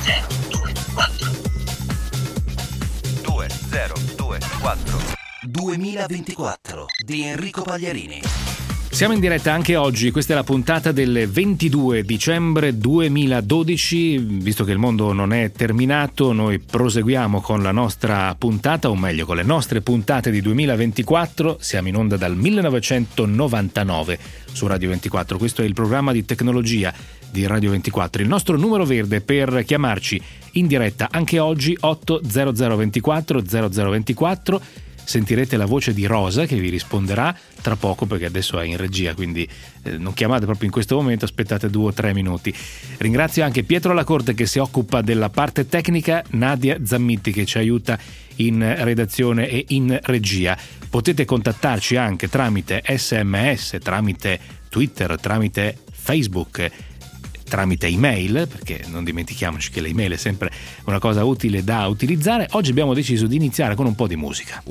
2024 2024 di Enrico Pagliarini. Siamo in diretta anche oggi, questa è la puntata del 22 dicembre 2012, visto che il mondo non è terminato, noi proseguiamo con la nostra puntata, o meglio con le nostre puntate di 2024, siamo in onda dal 1999 su Radio 24, questo è il programma di tecnologia di Radio 24, il nostro numero verde per chiamarci in diretta anche oggi 80024 0024. Sentirete la voce di Rosa che vi risponderà tra poco perché adesso è in regia, quindi non chiamate proprio in questo momento, aspettate 2 o 3 minuti. Ringrazio anche Pietro Lacorte che si occupa della parte tecnica, Nadia Zammitti che ci aiuta in redazione e in regia. Potete contattarci anche tramite SMS, tramite Twitter, tramite Facebook, tramite email, perché non dimentichiamoci che l'email è sempre una cosa utile da utilizzare. Oggi abbiamo deciso di iniziare con un po' di musica.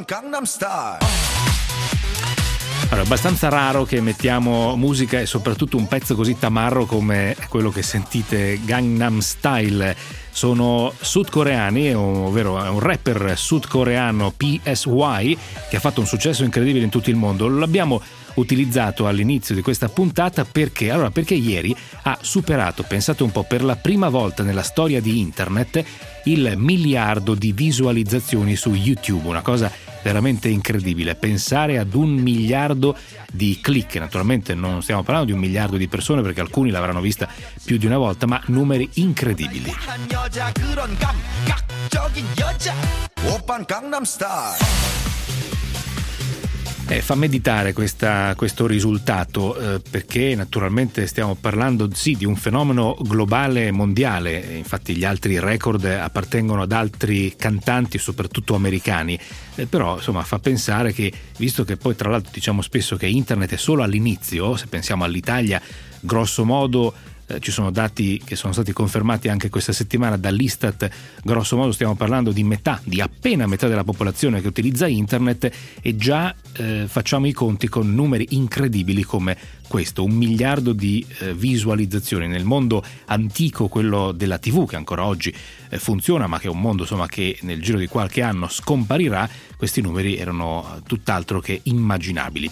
Allora, è abbastanza raro che mettiamo musica e soprattutto un pezzo così tamarro come quello che sentite, Gangnam Style. Sono sudcoreani, ovvero è un rapper sudcoreano PSY che ha fatto un successo incredibile in tutto il mondo. L'abbiamo utilizzato all'inizio di questa puntata perché ieri ha superato, pensate un po', per la prima volta nella storia di internet il 1 miliardo di visualizzazioni su YouTube, una cosa veramente incredibile, pensare ad 1 miliardo di click. Naturalmente non stiamo parlando di 1 miliardo di persone perché alcuni l'avranno vista più di una volta, ma numeri incredibili. Fa meditare questo risultato perché naturalmente stiamo parlando di un fenomeno globale mondiale, infatti gli altri record appartengono ad altri cantanti soprattutto americani, però insomma fa pensare che, visto che poi tra l'altro diciamo spesso che internet è solo all'inizio, se pensiamo all'Italia grosso modo ci sono dati che sono stati confermati anche questa settimana dall'Istat, grosso modo stiamo parlando di appena metà della popolazione che utilizza internet e già facciamo i conti con numeri incredibili come questo, 1 miliardo di visualizzazioni. Nel mondo antico, quello della TV che ancora oggi funziona ma che è un mondo insomma che nel giro di qualche anno scomparirà, questi numeri erano tutt'altro che immaginabili.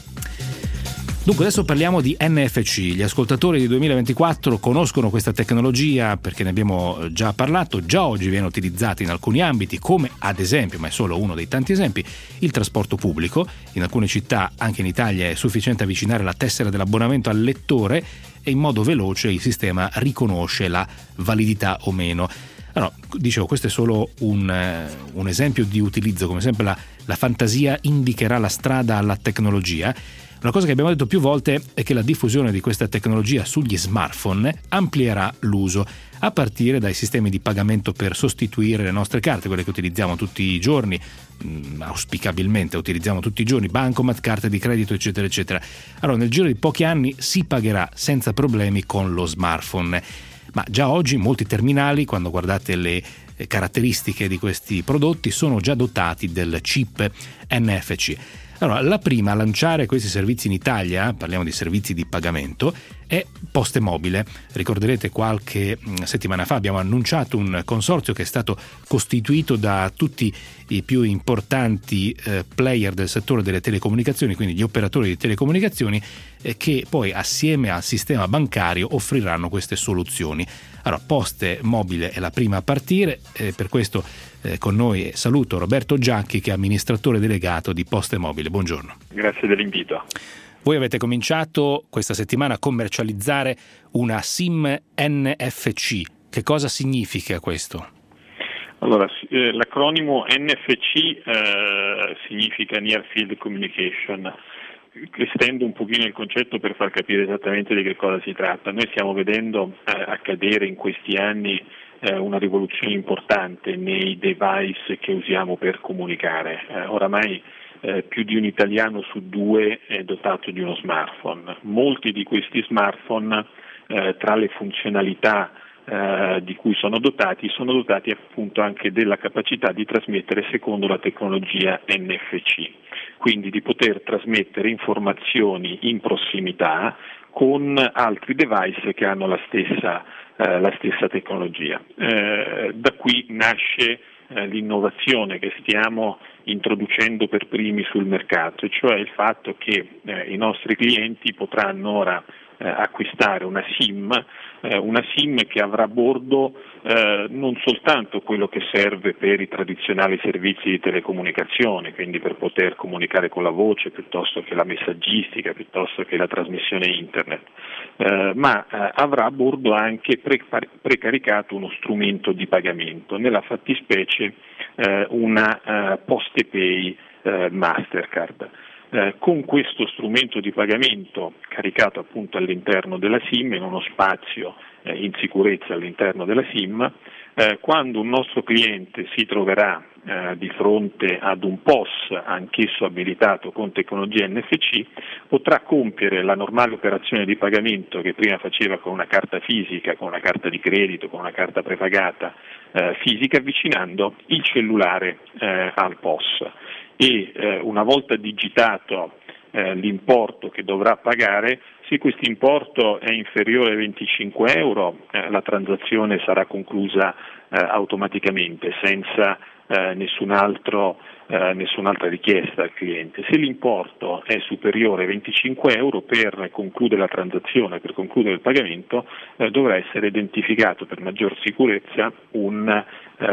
Dunque adesso parliamo di NFC, gli ascoltatori di 2024 conoscono questa tecnologia perché ne abbiamo già parlato, già oggi viene utilizzata in alcuni ambiti come ad esempio, ma è solo uno dei tanti esempi, il trasporto pubblico. In alcune città, anche in Italia, è sufficiente avvicinare la tessera dell'abbonamento al lettore e in modo veloce il sistema riconosce la validità o meno. Allora, dicevo, questo è solo un esempio di utilizzo, come sempre la fantasia indicherà la strada alla tecnologia. Una cosa che abbiamo detto più volte è che la diffusione di questa tecnologia sugli smartphone amplierà l'uso, a partire dai sistemi di pagamento per sostituire le nostre carte, quelle che utilizziamo tutti i giorni, auspicabilmente utilizziamo tutti i giorni, bancomat, carte di credito, eccetera, eccetera. Allora, nel giro di pochi anni si pagherà senza problemi con lo smartphone. Ma già oggi molti terminali, quando guardate le caratteristiche di questi prodotti, sono già dotati del chip NFC. Allora, la prima a lanciare questi servizi in Italia, parliamo di servizi di pagamento, è PosteMobile. Ricorderete qualche settimana fa abbiamo annunciato un consorzio che è stato costituito da tutti i più importanti player del settore delle telecomunicazioni, quindi gli operatori di telecomunicazioni, che poi assieme al sistema bancario offriranno queste soluzioni. Allora, PosteMobile è la prima a partire, per questo con noi saluto Roberto Giacchi che è amministratore delegato di PosteMobile. Buongiorno. Grazie dell'invito. Voi avete cominciato questa settimana a commercializzare una SIM NFC. Che cosa significa questo? Allora, l'acronimo NFC significa Near Field Communication. Estendo un pochino il concetto per far capire esattamente di che cosa si tratta. Noi stiamo vedendo accadere in questi anni una rivoluzione importante nei device che usiamo per comunicare. Oramai più di un italiano su 2 è dotato di uno smartphone. Molti di questi smartphone, tra le funzionalità di cui sono dotati appunto anche della capacità di trasmettere secondo la tecnologia NFC, quindi di poter trasmettere informazioni in prossimità con altri device che hanno la stessa tecnologia. Da qui nasce l'innovazione che stiamo introducendo per primi sul mercato, cioè il fatto che i nostri clienti potranno ora acquistare una SIM che avrà a bordo non soltanto quello che serve per i tradizionali servizi di telecomunicazione, quindi per poter comunicare con la voce piuttosto che la messaggistica, piuttosto che la trasmissione internet, ma avrà a bordo anche precaricato uno strumento di pagamento, nella fattispecie una Postepay Mastercard. Con questo strumento di pagamento caricato appunto all'interno della SIM, in uno spazio in sicurezza all'interno della SIM, quando un nostro cliente si troverà di fronte ad un POS anch'esso abilitato con tecnologia NFC, potrà compiere la normale operazione di pagamento che prima faceva con una carta fisica, con una carta di credito, con una carta prepagata fisica, avvicinando il cellulare al POS. E una volta digitato l'importo che dovrà pagare, se questo importo è inferiore ai 25 euro, la transazione sarà conclusa automaticamente senza nessun'altra richiesta al cliente. Se l'importo è superiore ai 25 euro, per concludere la transazione, per concludere il pagamento, dovrà essere identificato per maggior sicurezza un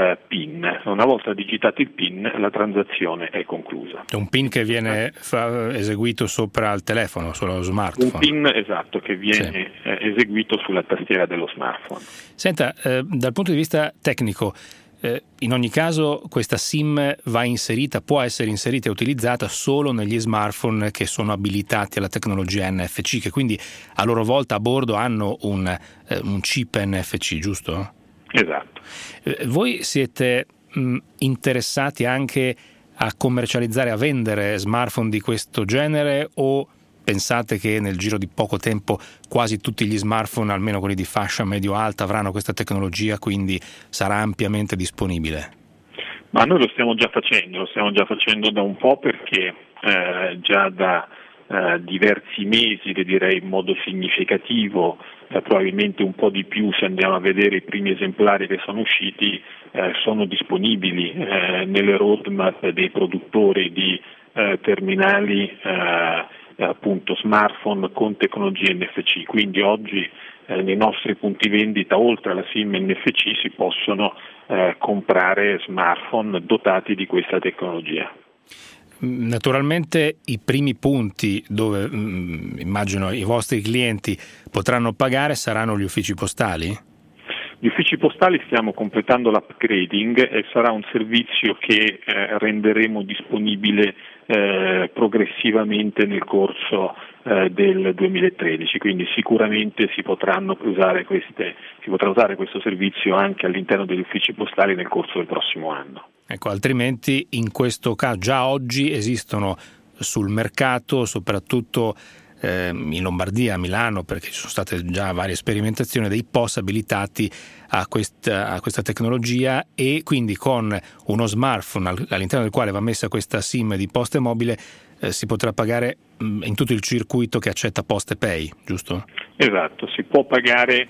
PIN. Una volta digitato il PIN, la transazione è conclusa. Un PIN che viene eseguito sopra il telefono, sullo smartphone. Un PIN, esatto, che viene eseguito sulla tastiera dello smartphone. Senta, dal punto di vista tecnico, in ogni caso questa SIM può essere inserita e utilizzata solo negli smartphone che sono abilitati alla tecnologia NFC, che quindi a loro volta a bordo hanno un chip NFC, giusto? Esatto. Voi siete interessati anche a commercializzare, a vendere smartphone di questo genere, o pensate che nel giro di poco tempo quasi tutti gli smartphone, almeno quelli di fascia medio-alta, avranno questa tecnologia, quindi sarà ampiamente disponibile? Ma noi lo stiamo già facendo da un po', perché già da diversi mesi, direi in modo significativo, probabilmente un po' di più se andiamo a vedere i primi esemplari che sono usciti, sono disponibili nelle roadmap dei produttori di terminali appunto smartphone con tecnologia NFC. Quindi oggi nei nostri punti vendita, oltre alla SIM NFC, si possono comprare smartphone dotati di questa tecnologia. Naturalmente i primi punti dove immagino i vostri clienti potranno pagare saranno gli uffici postali? Gli uffici postali stiamo completando l'upgrading e sarà un servizio che renderemo disponibile progressivamente nel corso del 2013, quindi sicuramente si potrà usare questo servizio anche all'interno degli uffici postali nel corso del prossimo anno. Ecco, altrimenti in questo caso già oggi esistono sul mercato, soprattutto in Lombardia, a Milano, perché ci sono state già varie sperimentazioni, dei POS abilitati a questa tecnologia, e quindi con uno smartphone all'interno del quale va messa questa SIM di Poste Mobile si potrà pagare in tutto il circuito che accetta Postepay, giusto? Esatto, si può pagare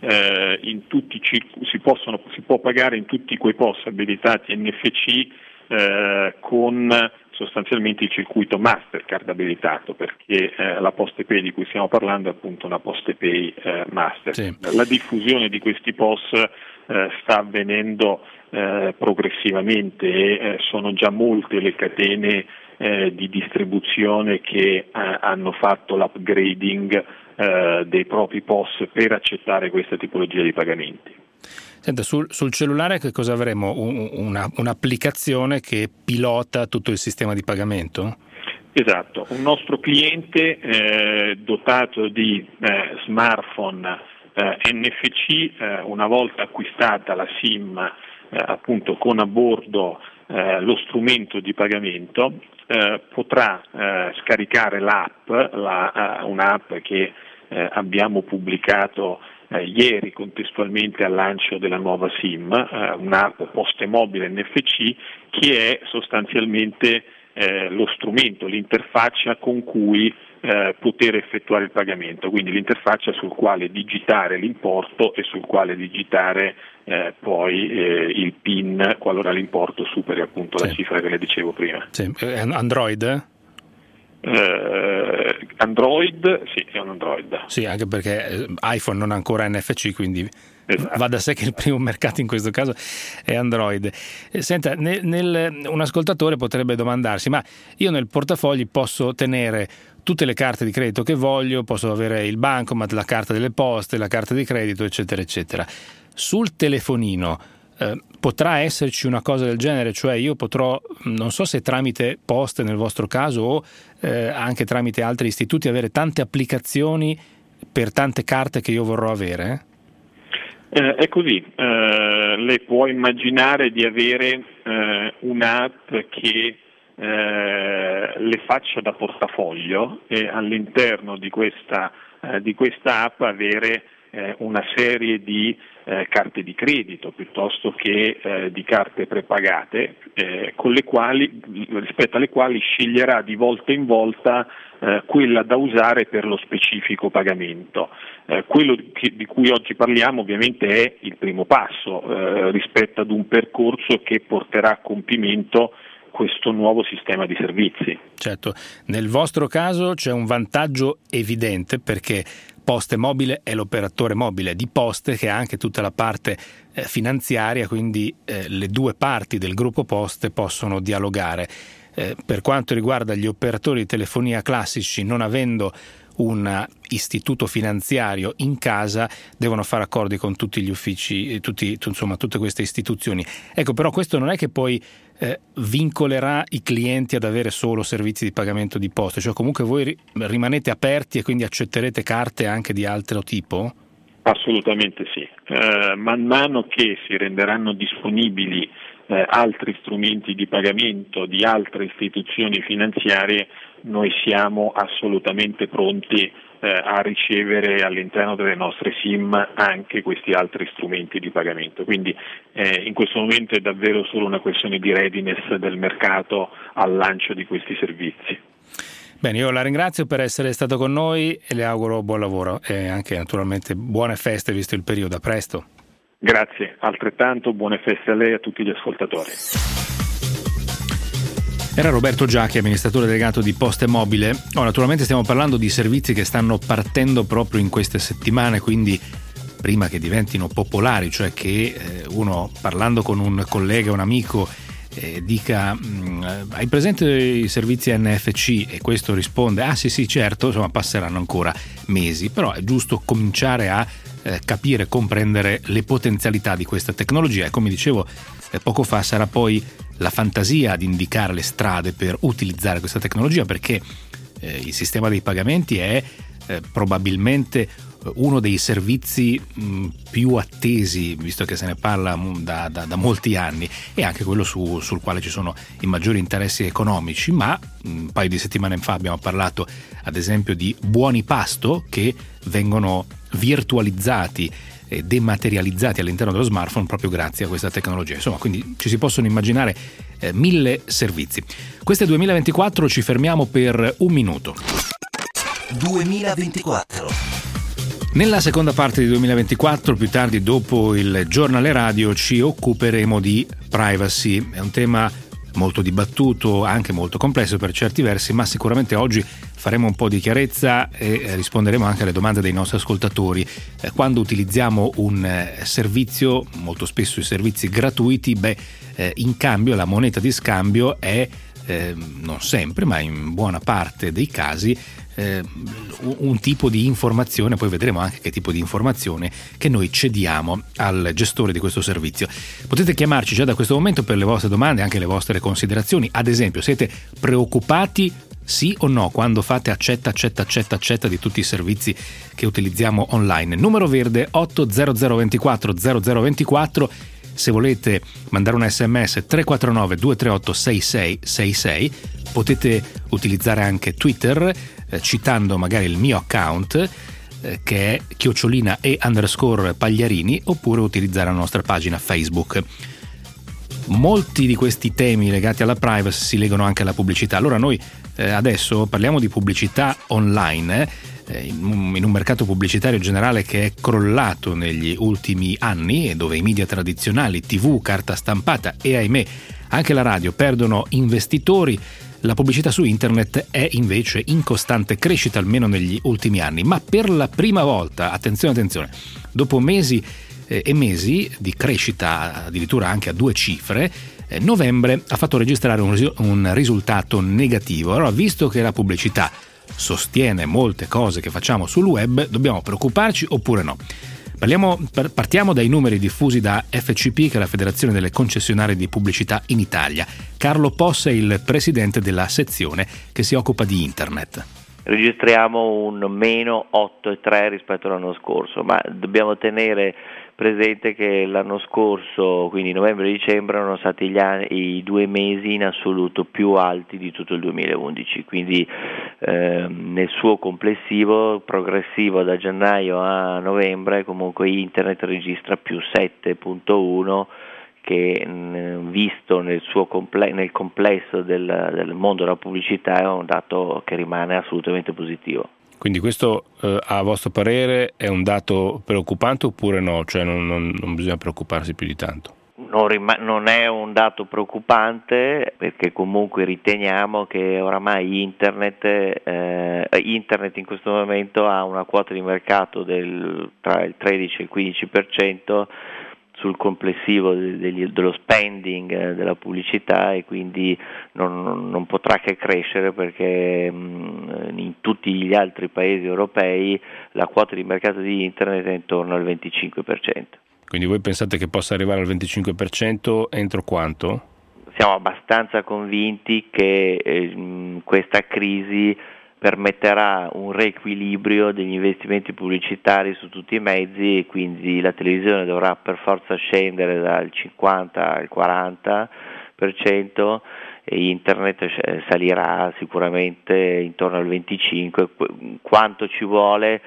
si può pagare in tutti quei POS abilitati NFC con sostanzialmente il circuito Mastercard abilitato, perché la Postepay di cui stiamo parlando è appunto una Postepay Mastercard. Sì. La diffusione di questi POS sta avvenendo progressivamente e sono già molte le catene di distribuzione che hanno fatto l'upgrading dei propri POS per accettare questa tipologia di pagamenti. Senta, sul cellulare che cosa avremo? Un'applicazione che pilota tutto il sistema di pagamento? Esatto, un nostro cliente dotato di smartphone NFC, una volta acquistata la SIM appunto con a bordo lo strumento di pagamento, potrà scaricare l'app, un'app che abbiamo pubblicato ieri contestualmente al lancio della nuova SIM, un'app Poste Mobile NFC, che è sostanzialmente lo strumento, l'interfaccia con cui poter effettuare il pagamento, quindi l'interfaccia sul quale digitare l'importo e sul quale digitare poi il PIN qualora l'importo superi appunto la cifra che le dicevo prima. Sì. Android? Android, sì, è un Android. Sì, anche perché iPhone non ha ancora NFC, quindi esatto. Va da sé che il primo mercato in questo caso è Android. Senta, un ascoltatore potrebbe domandarsi: ma io nel portafogli posso tenere tutte le carte di credito che voglio, posso avere il bancomat, la carta delle poste, la carta di credito, eccetera, eccetera. Sul telefonino potrà esserci una cosa del genere, cioè io potrò, non so se tramite poste nel vostro caso o anche tramite altri istituti, avere tante applicazioni per tante carte che io vorrò avere? È così, lei può immaginare di avere un'app che le faccia da portafoglio e all'interno di questa app avere una serie di carte di credito piuttosto che di carte prepagate rispetto alle quali sceglierà di volta in volta quella da usare per lo specifico pagamento. Quello di cui oggi parliamo ovviamente è il primo passo rispetto ad un percorso che porterà a compimento questo nuovo sistema di servizi. Certo, nel vostro caso c'è un vantaggio evidente perché Poste Mobile è l'operatore mobile di Poste che ha anche tutta la parte finanziaria, quindi le due parti del gruppo Poste possono dialogare. Per quanto riguarda gli operatori di telefonia classici, non avendo un istituto finanziario in casa, devono fare accordi con tutti gli uffici, tutte queste istituzioni. Ecco, però questo non è che poi vincolerà i clienti ad avere solo servizi di pagamento di poste, cioè comunque voi rimanete aperti e quindi accetterete carte anche di altro tipo? Assolutamente sì. Man mano che si renderanno disponibili altri strumenti di pagamento di altre istituzioni finanziarie, noi siamo assolutamente pronti a ricevere all'interno delle nostre SIM anche questi altri strumenti di pagamento. Quindi in questo momento è davvero solo una questione di readiness del mercato al lancio di questi servizi. Bene, io la ringrazio per essere stato con noi e le auguro buon lavoro e anche naturalmente buone feste visto il periodo. A presto. Grazie, altrettanto buone feste a lei e a tutti gli ascoltatori. Era Roberto Giacchi, amministratore delegato di Poste Mobile. Naturalmente stiamo parlando di servizi che stanno partendo proprio in queste settimane, quindi prima che diventino popolari, cioè che uno parlando con un collega, un amico, dica hai presente i servizi NFC e questo risponde sì certo, insomma passeranno ancora mesi, però è giusto cominciare a capire, comprendere le potenzialità di questa tecnologia e come dicevo poco fa sarà poi la fantasia ad indicare le strade per utilizzare questa tecnologia, perché il sistema dei pagamenti è probabilmente uno dei servizi più attesi, visto che se ne parla da molti anni, e anche quello sul quale ci sono i maggiori interessi economici. Ma un paio di settimane fa abbiamo parlato ad esempio di buoni pasto che vengono virtualizzati e dematerializzati all'interno dello smartphone proprio grazie a questa tecnologia. Insomma, quindi ci si possono immaginare 1000 servizi. Questo è 2024, ci fermiamo per un minuto. 2024. Nella seconda parte di 2024, più tardi dopo il giornale radio, ci occuperemo di privacy. È un tema molto dibattuto, anche molto complesso per certi versi, ma sicuramente oggi faremo un po' di chiarezza e risponderemo anche alle domande dei nostri ascoltatori. Quando utilizziamo un servizio, molto spesso i servizi gratuiti, in cambio la moneta di scambio è, non sempre, ma in buona parte dei casi, un tipo di informazione, poi vedremo anche che tipo di informazione che noi cediamo al gestore di questo servizio. Potete chiamarci già da questo momento per le vostre domande, anche le vostre considerazioni. Ad esempio, siete preoccupati sì o no quando fate accetta di tutti i servizi che utilizziamo online? Numero verde 80024 0024. Se volete mandare un SMS 349 238 6666. Potete utilizzare anche Twitter citando magari il mio account che è @e_Pagliarini, oppure utilizzare la nostra pagina Facebook. Molti di questi temi legati alla privacy si legano anche alla pubblicità. Allora noi adesso parliamo di pubblicità online, in un mercato pubblicitario generale che è crollato negli ultimi anni e dove i media tradizionali, TV, carta stampata e ahimè anche la radio perdono investitori. La pubblicità su internet è invece in costante crescita, almeno negli ultimi anni, ma per la prima volta, attenzione, dopo mesi e mesi di crescita, addirittura anche a 2 cifre, novembre ha fatto registrare un risultato negativo. Allora, visto che la pubblicità sostiene molte cose che facciamo sul web, dobbiamo preoccuparci oppure no? Partiamo dai numeri diffusi da FCP, che è la Federazione delle Concessionarie di Pubblicità in Italia. Carlo Possa è il presidente della sezione che si occupa di internet. Registriamo un meno 8,3 rispetto all'anno scorso, ma dobbiamo tenere presente che l'anno scorso, quindi novembre e dicembre, erano stati i 2 mesi in assoluto più alti di tutto il 2011, quindi nel suo complessivo progressivo da gennaio a novembre comunque internet registra più 7,1, che visto nel complesso del mondo della pubblicità è un dato che rimane assolutamente positivo. Quindi questo a vostro parere è un dato preoccupante oppure no? Cioè non bisogna preoccuparsi più di tanto? Non è un dato preoccupante, perché comunque riteniamo che oramai internet in questo momento ha una quota di mercato tra il 13 e il 15% sul complessivo dello spending della pubblicità, e quindi non potrà che crescere, perché in tutti gli altri paesi europei la quota di mercato di internet è intorno al 25%. Quindi voi pensate che possa arrivare al 25% entro quanto? Siamo abbastanza convinti che questa crisi permetterà un riequilibrio degli investimenti pubblicitari su tutti i mezzi, e quindi la televisione dovrà per forza scendere dal 50 al 40% e internet salirà sicuramente intorno al 25%. Quanto ci vuole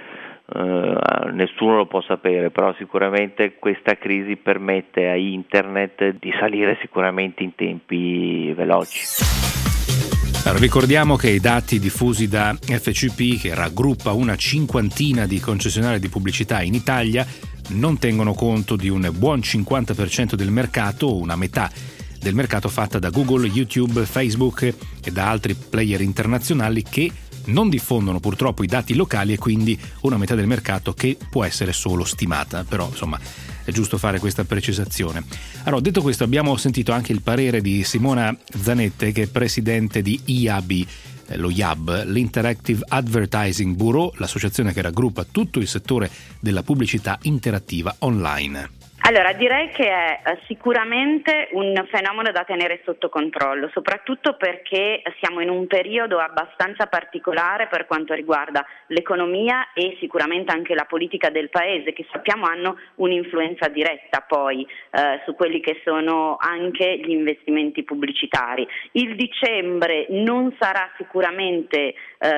nessuno lo può sapere, però sicuramente questa crisi permette a internet di salire sicuramente in tempi veloci. Allora, ricordiamo che i dati diffusi da FCP, che raggruppa una cinquantina di concessionarie di pubblicità in Italia, non tengono conto di un buon 50% del mercato, una metà del mercato fatta da Google, YouTube, Facebook e da altri player internazionali che non diffondono purtroppo i dati locali, e quindi una metà del mercato che può essere solo stimata. Però insomma è giusto fare questa precisazione. Allora, detto questo, abbiamo sentito anche il parere di Simona Zanette, che è presidente di IAB, lo IAB, l'Interactive Advertising Bureau, l'associazione che raggruppa tutto il settore della pubblicità interattiva online. Allora, direi che è sicuramente un fenomeno da tenere sotto controllo, soprattutto perché siamo in un periodo abbastanza particolare per quanto riguarda l'economia e sicuramente anche la politica del paese, che sappiamo hanno un'influenza diretta poi su quelli che sono anche gli investimenti pubblicitari. Il dicembre non sarà sicuramente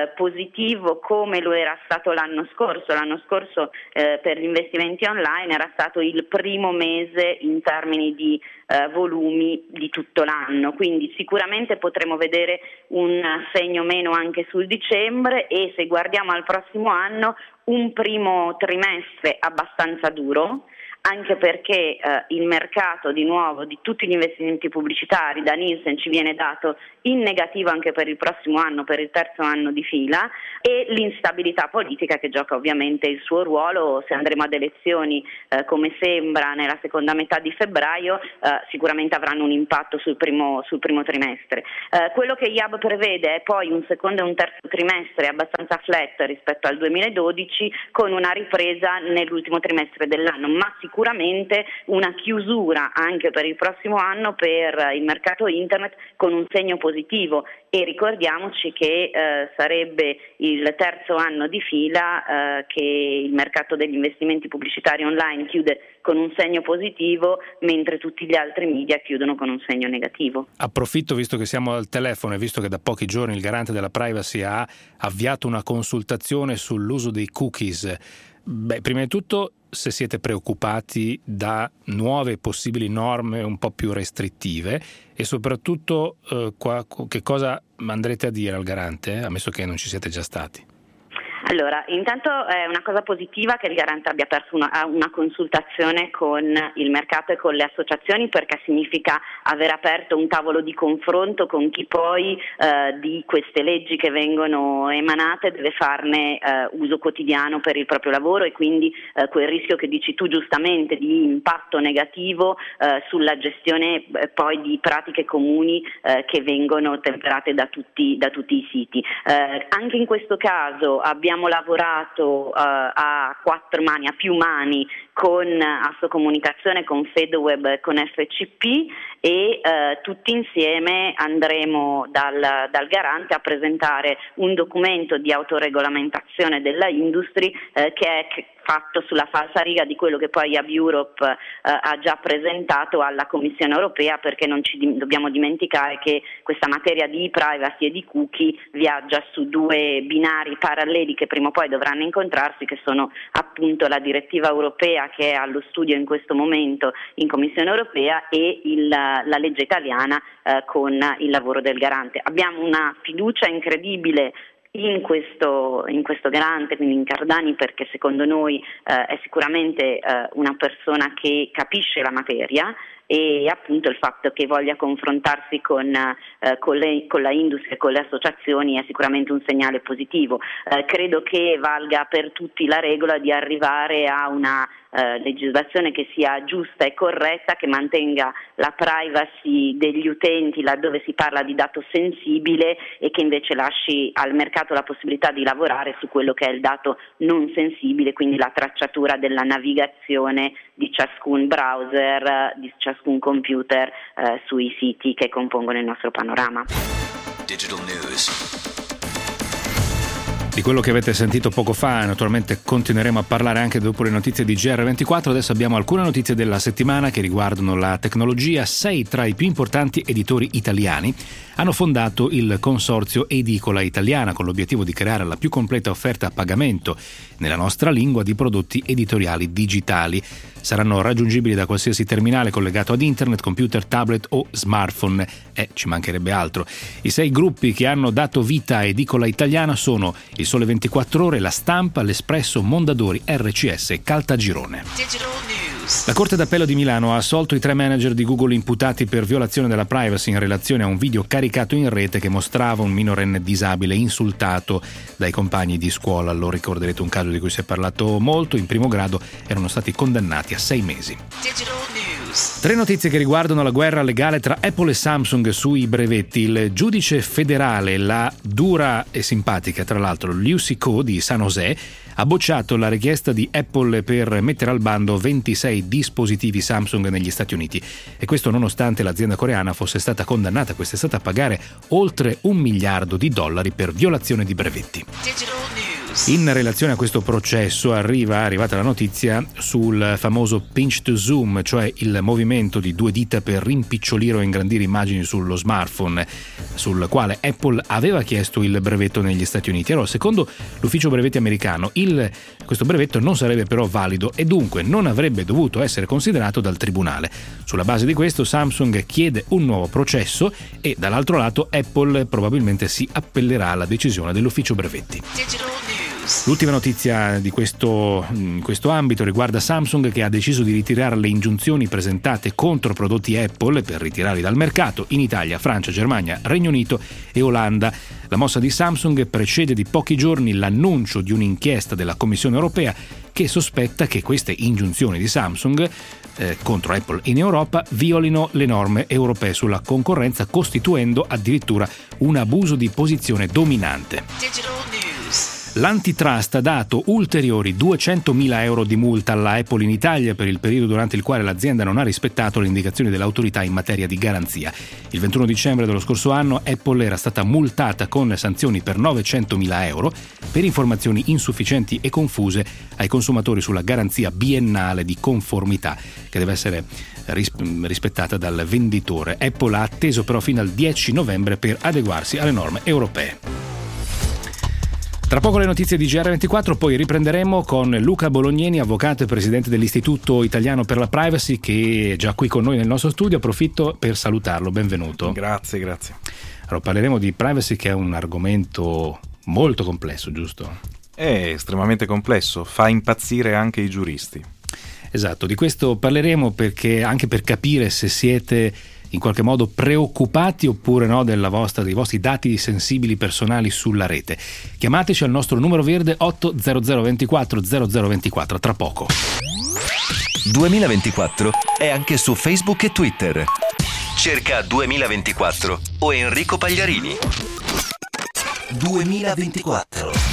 positivo come lo era stato l'anno scorso. L'anno scorso per gli investimenti online era stato il primo mese in termini di volumi di tutto l'anno, quindi sicuramente potremo vedere un segno meno anche sul dicembre, e se guardiamo al prossimo anno un primo trimestre abbastanza duro, anche perché il mercato di nuovo di tutti gli investimenti pubblicitari da Nielsen ci viene dato in negativo anche per il prossimo anno, per il terzo anno di fila, e l'instabilità politica che gioca ovviamente il suo ruolo. Se andremo ad elezioni come sembra nella seconda metà di febbraio, sicuramente avranno un impatto sul primo trimestre. Quello che IAB prevede è poi un secondo e un terzo trimestre abbastanza flat rispetto al 2012, con una ripresa nell'ultimo trimestre dell'anno, ma sicuramente una chiusura anche per il prossimo anno per il mercato internet con un segno positivo. E ricordiamoci che sarebbe il terzo anno di fila che il mercato degli investimenti pubblicitari online chiude con un segno positivo, mentre tutti gli altri media chiudono con un segno negativo. Approfitto, visto che siamo al telefono e visto che da pochi giorni il garante della privacy ha avviato una consultazione sull'uso dei cookies. Prima di tutto se siete preoccupati da nuove possibili norme un po' più restrittive e soprattutto che cosa andrete a dire al garante, ammesso che non ci siete già stati. Allora, intanto è una cosa positiva che il garante abbia aperto una consultazione con il mercato e con le associazioni, perché significa aver aperto un tavolo di confronto con chi poi di queste leggi che vengono emanate deve farne uso quotidiano per il proprio lavoro, e quindi quel rischio che dici tu giustamente di impatto negativo sulla gestione poi di pratiche comuni che vengono temperate da tutti i siti. Anche in questo caso abbiamo lavorato a quattro mani, a più mani, con Assocomunicazione, con Fedweb, con FCP, e tutti insieme andremo dal garante a presentare un documento di autoregolamentazione della industry che è fatto sulla falsariga di quello che poi Hub Europe ha già presentato alla Commissione europea, perché non ci dobbiamo dimenticare che questa materia di privacy e di cookie viaggia su due binari paralleli che prima o poi dovranno incontrarsi, che sono appunto la direttiva europea che è allo studio in questo momento in Commissione europea e la legge italiana con il lavoro del garante. Abbiamo una fiducia incredibile in questo garante, quindi in Cardani, perché secondo noi è sicuramente una persona che capisce la materia, e appunto il fatto che voglia confrontarsi con la industria e con le associazioni è sicuramente un segnale positivo. Credo che valga per tutti la regola di arrivare a una legislazione che sia giusta e corretta, che mantenga la privacy degli utenti laddove si parla di dato sensibile, e che invece lasci al mercato la possibilità di lavorare su quello che è il dato non sensibile, quindi la tracciatura della navigazione di ciascun browser, di ciascun computer sui siti che compongono il nostro panorama. Digital News. Di quello che avete sentito poco fa, naturalmente continueremo a parlare anche dopo le notizie di GR24. Adesso abbiamo alcune notizie della settimana che riguardano la tecnologia. 6 tra i più importanti editori italiani hanno fondato il consorzio Edicola Italiana con l'obiettivo di creare la più completa offerta a pagamento nella nostra lingua di prodotti editoriali digitali. Saranno raggiungibili da qualsiasi terminale collegato ad internet, computer, tablet o smartphone. Ci mancherebbe altro. I 6 gruppi che hanno dato vita a Edicola Italiana sono Il Sole 24 Ore, La Stampa, L'Espresso, Mondadori, RCS e Caltagirone. La Corte d'Appello di Milano ha assolto i 3 manager di Google imputati per violazione della privacy in relazione a un video caricato in rete che mostrava un minorenne disabile insultato dai compagni di scuola. Lo ricorderete, un caso di cui si è parlato molto. In primo grado erano stati condannati a 6 mesi. 3 notizie che riguardano la guerra legale tra Apple e Samsung sui brevetti. Il giudice federale, la dura e simpatica tra l'altro Lucy Coe di San José, ha bocciato la richiesta di Apple per mettere al bando 26 dispositivi Samsung negli Stati Uniti, e questo nonostante l'azienda coreana fosse stata condannata quest'estate a pagare oltre $1 miliardo per violazione di brevetti. In relazione a questo processo è arrivata la notizia sul famoso pinch to zoom, cioè il movimento di 2 dita per rimpicciolire o ingrandire immagini sullo smartphone, sul quale Apple aveva chiesto il brevetto negli Stati Uniti. Allora, secondo l'ufficio brevetti americano, questo brevetto non sarebbe però valido e dunque non avrebbe dovuto essere considerato dal tribunale. Sulla base di questo Samsung chiede un nuovo processo e dall'altro lato Apple probabilmente si appellerà alla decisione dell'ufficio brevetti. L'ultima notizia di questo ambito riguarda Samsung, che ha deciso di ritirare le ingiunzioni presentate contro prodotti Apple per ritirarli dal mercato in Italia, Francia, Germania, Regno Unito e Olanda. La mossa di Samsung precede di pochi giorni l'annuncio di un'inchiesta della Commissione europea che sospetta che queste ingiunzioni di Samsung contro Apple in Europa violino le norme europee sulla concorrenza, costituendo addirittura un abuso di posizione dominante. L'antitrust ha dato ulteriori 200.000 euro di multa alla Apple in Italia per il periodo durante il quale l'azienda non ha rispettato le indicazioni dell'autorità in materia di garanzia. Il 21 dicembre dello scorso anno Apple era stata multata con sanzioni per 900.000 euro per informazioni insufficienti e confuse ai consumatori sulla garanzia biennale di conformità che deve essere rispettata dal venditore. Apple ha atteso però fino al 10 novembre per adeguarsi alle norme europee. Tra poco le notizie di GR24, poi riprenderemo con Luca Bolognini, avvocato e presidente dell'Istituto Italiano per la Privacy, che è già qui con noi nel nostro studio. Approfitto per salutarlo, benvenuto. Grazie. Allora, parleremo di privacy, che è un argomento molto complesso, giusto? È estremamente complesso, fa impazzire anche i giuristi. Esatto, di questo parleremo perché anche per capire se siete in qualche modo preoccupati oppure no dei vostri dati sensibili personali sulla rete. Chiamateci al nostro numero verde 800 24 0024, tra poco. 2024 è anche su Facebook e Twitter. Cerca 2024 o Enrico Pagliarini. 2024.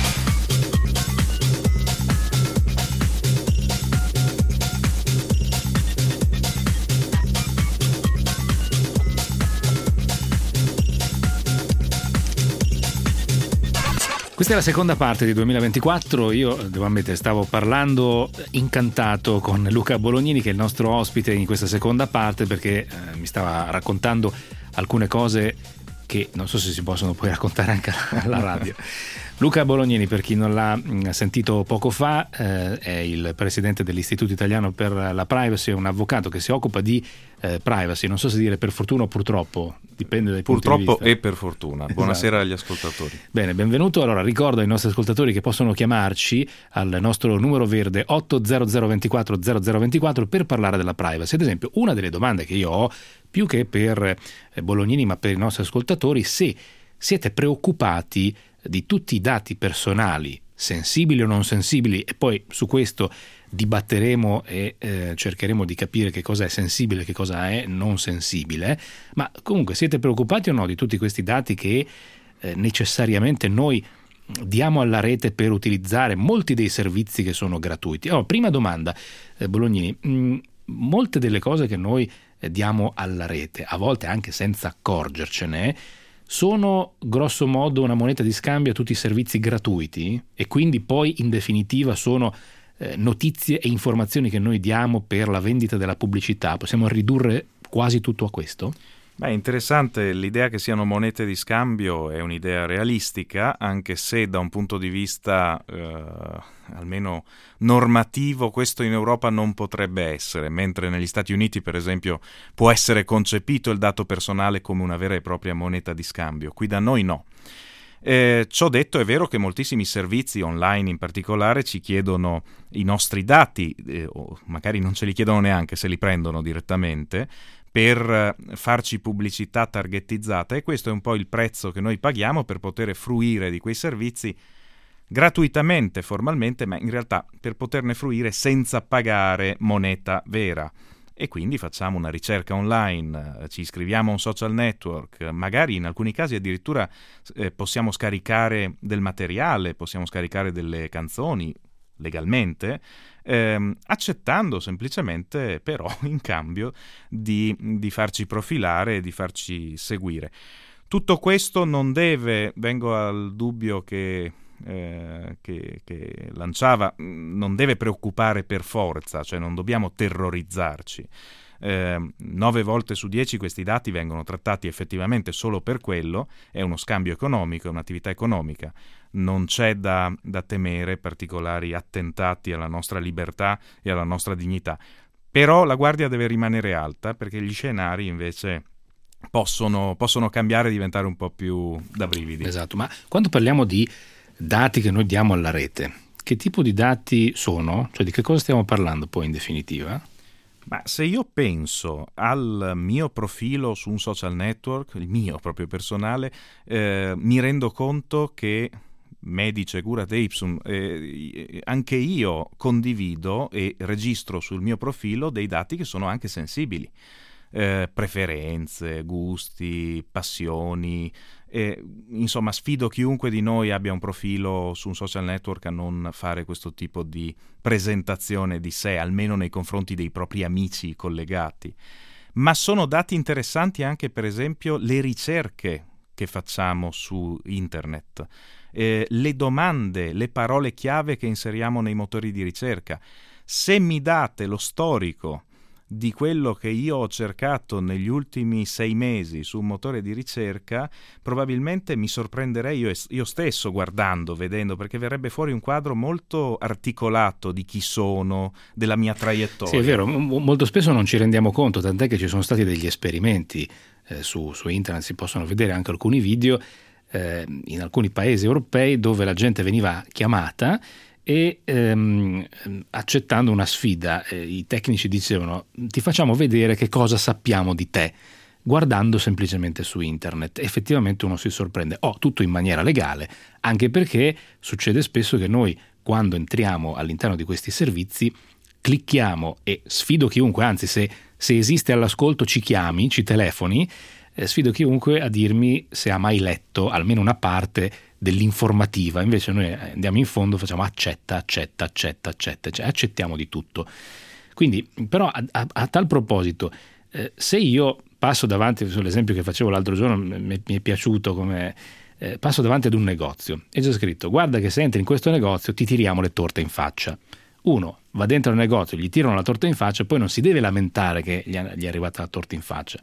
Questa è la seconda parte di 2024. Io devo ammettere, stavo parlando incantato con Luca Bolognini, che è il nostro ospite in questa seconda parte, perché mi stava raccontando alcune cose che non so se si possono poi raccontare anche alla radio. Luca Bolognini, per chi non l'ha sentito poco fa, è il presidente dell'Istituto Italiano per la Privacy, è un avvocato che si occupa di privacy, non so se dire per fortuna o purtroppo, dipende dai punti di vista. Purtroppo e per fortuna. Buonasera agli ascoltatori. Bene, benvenuto. Allora, ricordo ai nostri ascoltatori che possono chiamarci al nostro numero verde 800 24 0024 per parlare della privacy. Ad esempio, una delle domande che io ho, più che per Bolognini ma per i nostri ascoltatori, se siete preoccupati di tutti i dati personali, sensibili o non sensibili, e poi su questo dibatteremo e cercheremo di capire che cosa è sensibile, che cosa è non sensibile, ma comunque siete preoccupati o no di tutti questi dati che necessariamente noi diamo alla rete per utilizzare molti dei servizi che sono gratuiti? Allora, prima domanda, Bolognini, molte delle cose che noi diamo alla rete, a volte anche senza accorgercene, sono grosso modo una moneta di scambio a tutti i servizi gratuiti e quindi poi in definitiva sono notizie e informazioni che noi diamo per la vendita della pubblicità. Possiamo ridurre quasi tutto a questo? Beh, interessante, l'idea che siano monete di scambio è un'idea realistica, anche se da un punto di vista almeno normativo questo in Europa non potrebbe essere, mentre negli Stati Uniti per esempio può essere concepito il dato personale come una vera e propria moneta di scambio, qui da noi no. Ciò detto, è vero che moltissimi servizi online in particolare ci chiedono i nostri dati, o magari non ce li chiedono neanche se li prendono direttamente, per farci pubblicità targetizzata, e questo è un po' il prezzo che noi paghiamo per poter fruire di quei servizi gratuitamente, formalmente, ma in realtà per poterne fruire senza pagare moneta vera. E quindi facciamo una ricerca online, ci iscriviamo a un social network, magari in alcuni casi addirittura possiamo scaricare del materiale, possiamo scaricare delle canzoni legalmente, accettando semplicemente però in cambio di farci profilare e di farci seguire. Tutto questo non deve, vengo al dubbio che lanciava, non deve preoccupare per forza, cioè non dobbiamo terrorizzarci. 9 volte su 10 questi dati vengono trattati effettivamente solo per quello, è uno scambio economico, è un'attività economica, non c'è da temere particolari attentati alla nostra libertà e alla nostra dignità, però la guardia deve rimanere alta perché gli scenari invece possono cambiare e diventare un po' più da brividi. Esatto, ma quando parliamo di dati che noi diamo alla rete, che tipo di dati sono? Cioè di che cosa stiamo parlando poi in definitiva? Ma se io penso al mio profilo su un social network, il mio proprio personale, mi rendo conto che medice curat ipsum, anche io condivido e registro sul mio profilo dei dati che sono anche sensibili. Preferenze, gusti, passioni, insomma sfido chiunque di noi abbia un profilo su un social network a non fare questo tipo di presentazione di sé, almeno nei confronti dei propri amici collegati. Ma sono dati interessanti anche per esempio le ricerche che facciamo su internet, le domande, le parole chiave che inseriamo nei motori di ricerca. Se mi date lo storico di quello che io ho cercato negli ultimi 6 mesi su un motore di ricerca, probabilmente mi sorprenderei io stesso guardando, vedendo, perché verrebbe fuori un quadro molto articolato di chi sono, della mia traiettoria. Sì, è vero, molto spesso non ci rendiamo conto, tant'è che ci sono stati degli esperimenti su internet, si possono vedere anche alcuni video in alcuni paesi europei dove la gente veniva chiamata e accettando una sfida, i tecnici dicevano: ti facciamo vedere che cosa sappiamo di te, guardando semplicemente su internet. Effettivamente uno si sorprende, tutto in maniera legale, anche perché succede spesso che noi, quando entriamo all'interno di questi servizi, clicchiamo, e sfido chiunque, anzi se esiste all'ascolto ci chiami, ci telefoni, sfido chiunque a dirmi se ha mai letto almeno una parte dell'informativa. Invece noi andiamo in fondo, facciamo accetta, cioè accettiamo di tutto. Quindi, però a tal proposito, se io passo davanti, sull'esempio che facevo l'altro giorno mi è piaciuto, come passo davanti ad un negozio e c'è scritto: guarda che se entri in questo negozio ti tiriamo le torte in faccia. Uno va dentro il negozio, gli tirano la torta in faccia e poi non si deve lamentare che gli è arrivata la torta in faccia.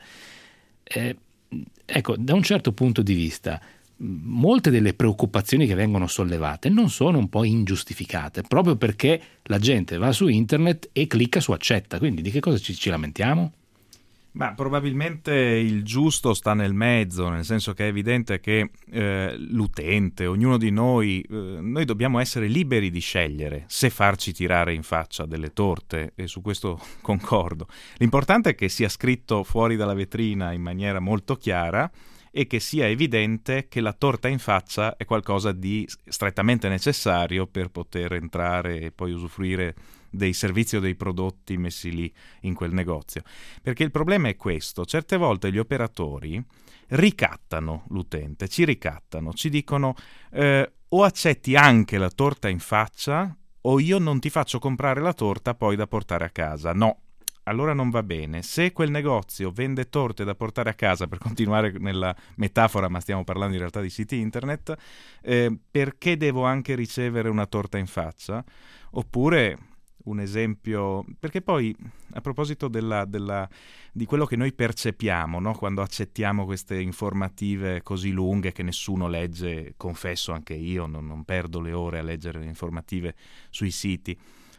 Ecco, da un certo punto di vista molte delle preoccupazioni che vengono sollevate non sono un po' ingiustificate, proprio perché la gente va su internet e clicca su accetta. Quindi di che cosa ci lamentiamo? Ma probabilmente il giusto sta nel mezzo, nel senso che è evidente che l'utente, ognuno di noi dobbiamo essere liberi di scegliere se farci tirare in faccia delle torte, e su questo concordo. L'importante è che sia scritto fuori dalla vetrina in maniera molto chiara e che sia evidente che la torta in faccia è qualcosa di strettamente necessario per poter entrare e poi usufruire dei servizi o dei prodotti messi lì in quel negozio. Perché il problema è questo: certe volte gli operatori ricattano l'utente, ci dicono o accetti anche la torta in faccia o io non ti faccio comprare la torta poi da portare a casa. No, allora non va bene. Se quel negozio vende torte da portare a casa, per continuare nella metafora, ma stiamo parlando in realtà di siti internet, perché devo anche ricevere una torta in faccia? Oppure un esempio, perché poi a proposito di quello che noi percepiamo, no? Quando accettiamo queste informative così lunghe che nessuno legge, confesso anche io, non perdo le ore a leggere le informative sui siti.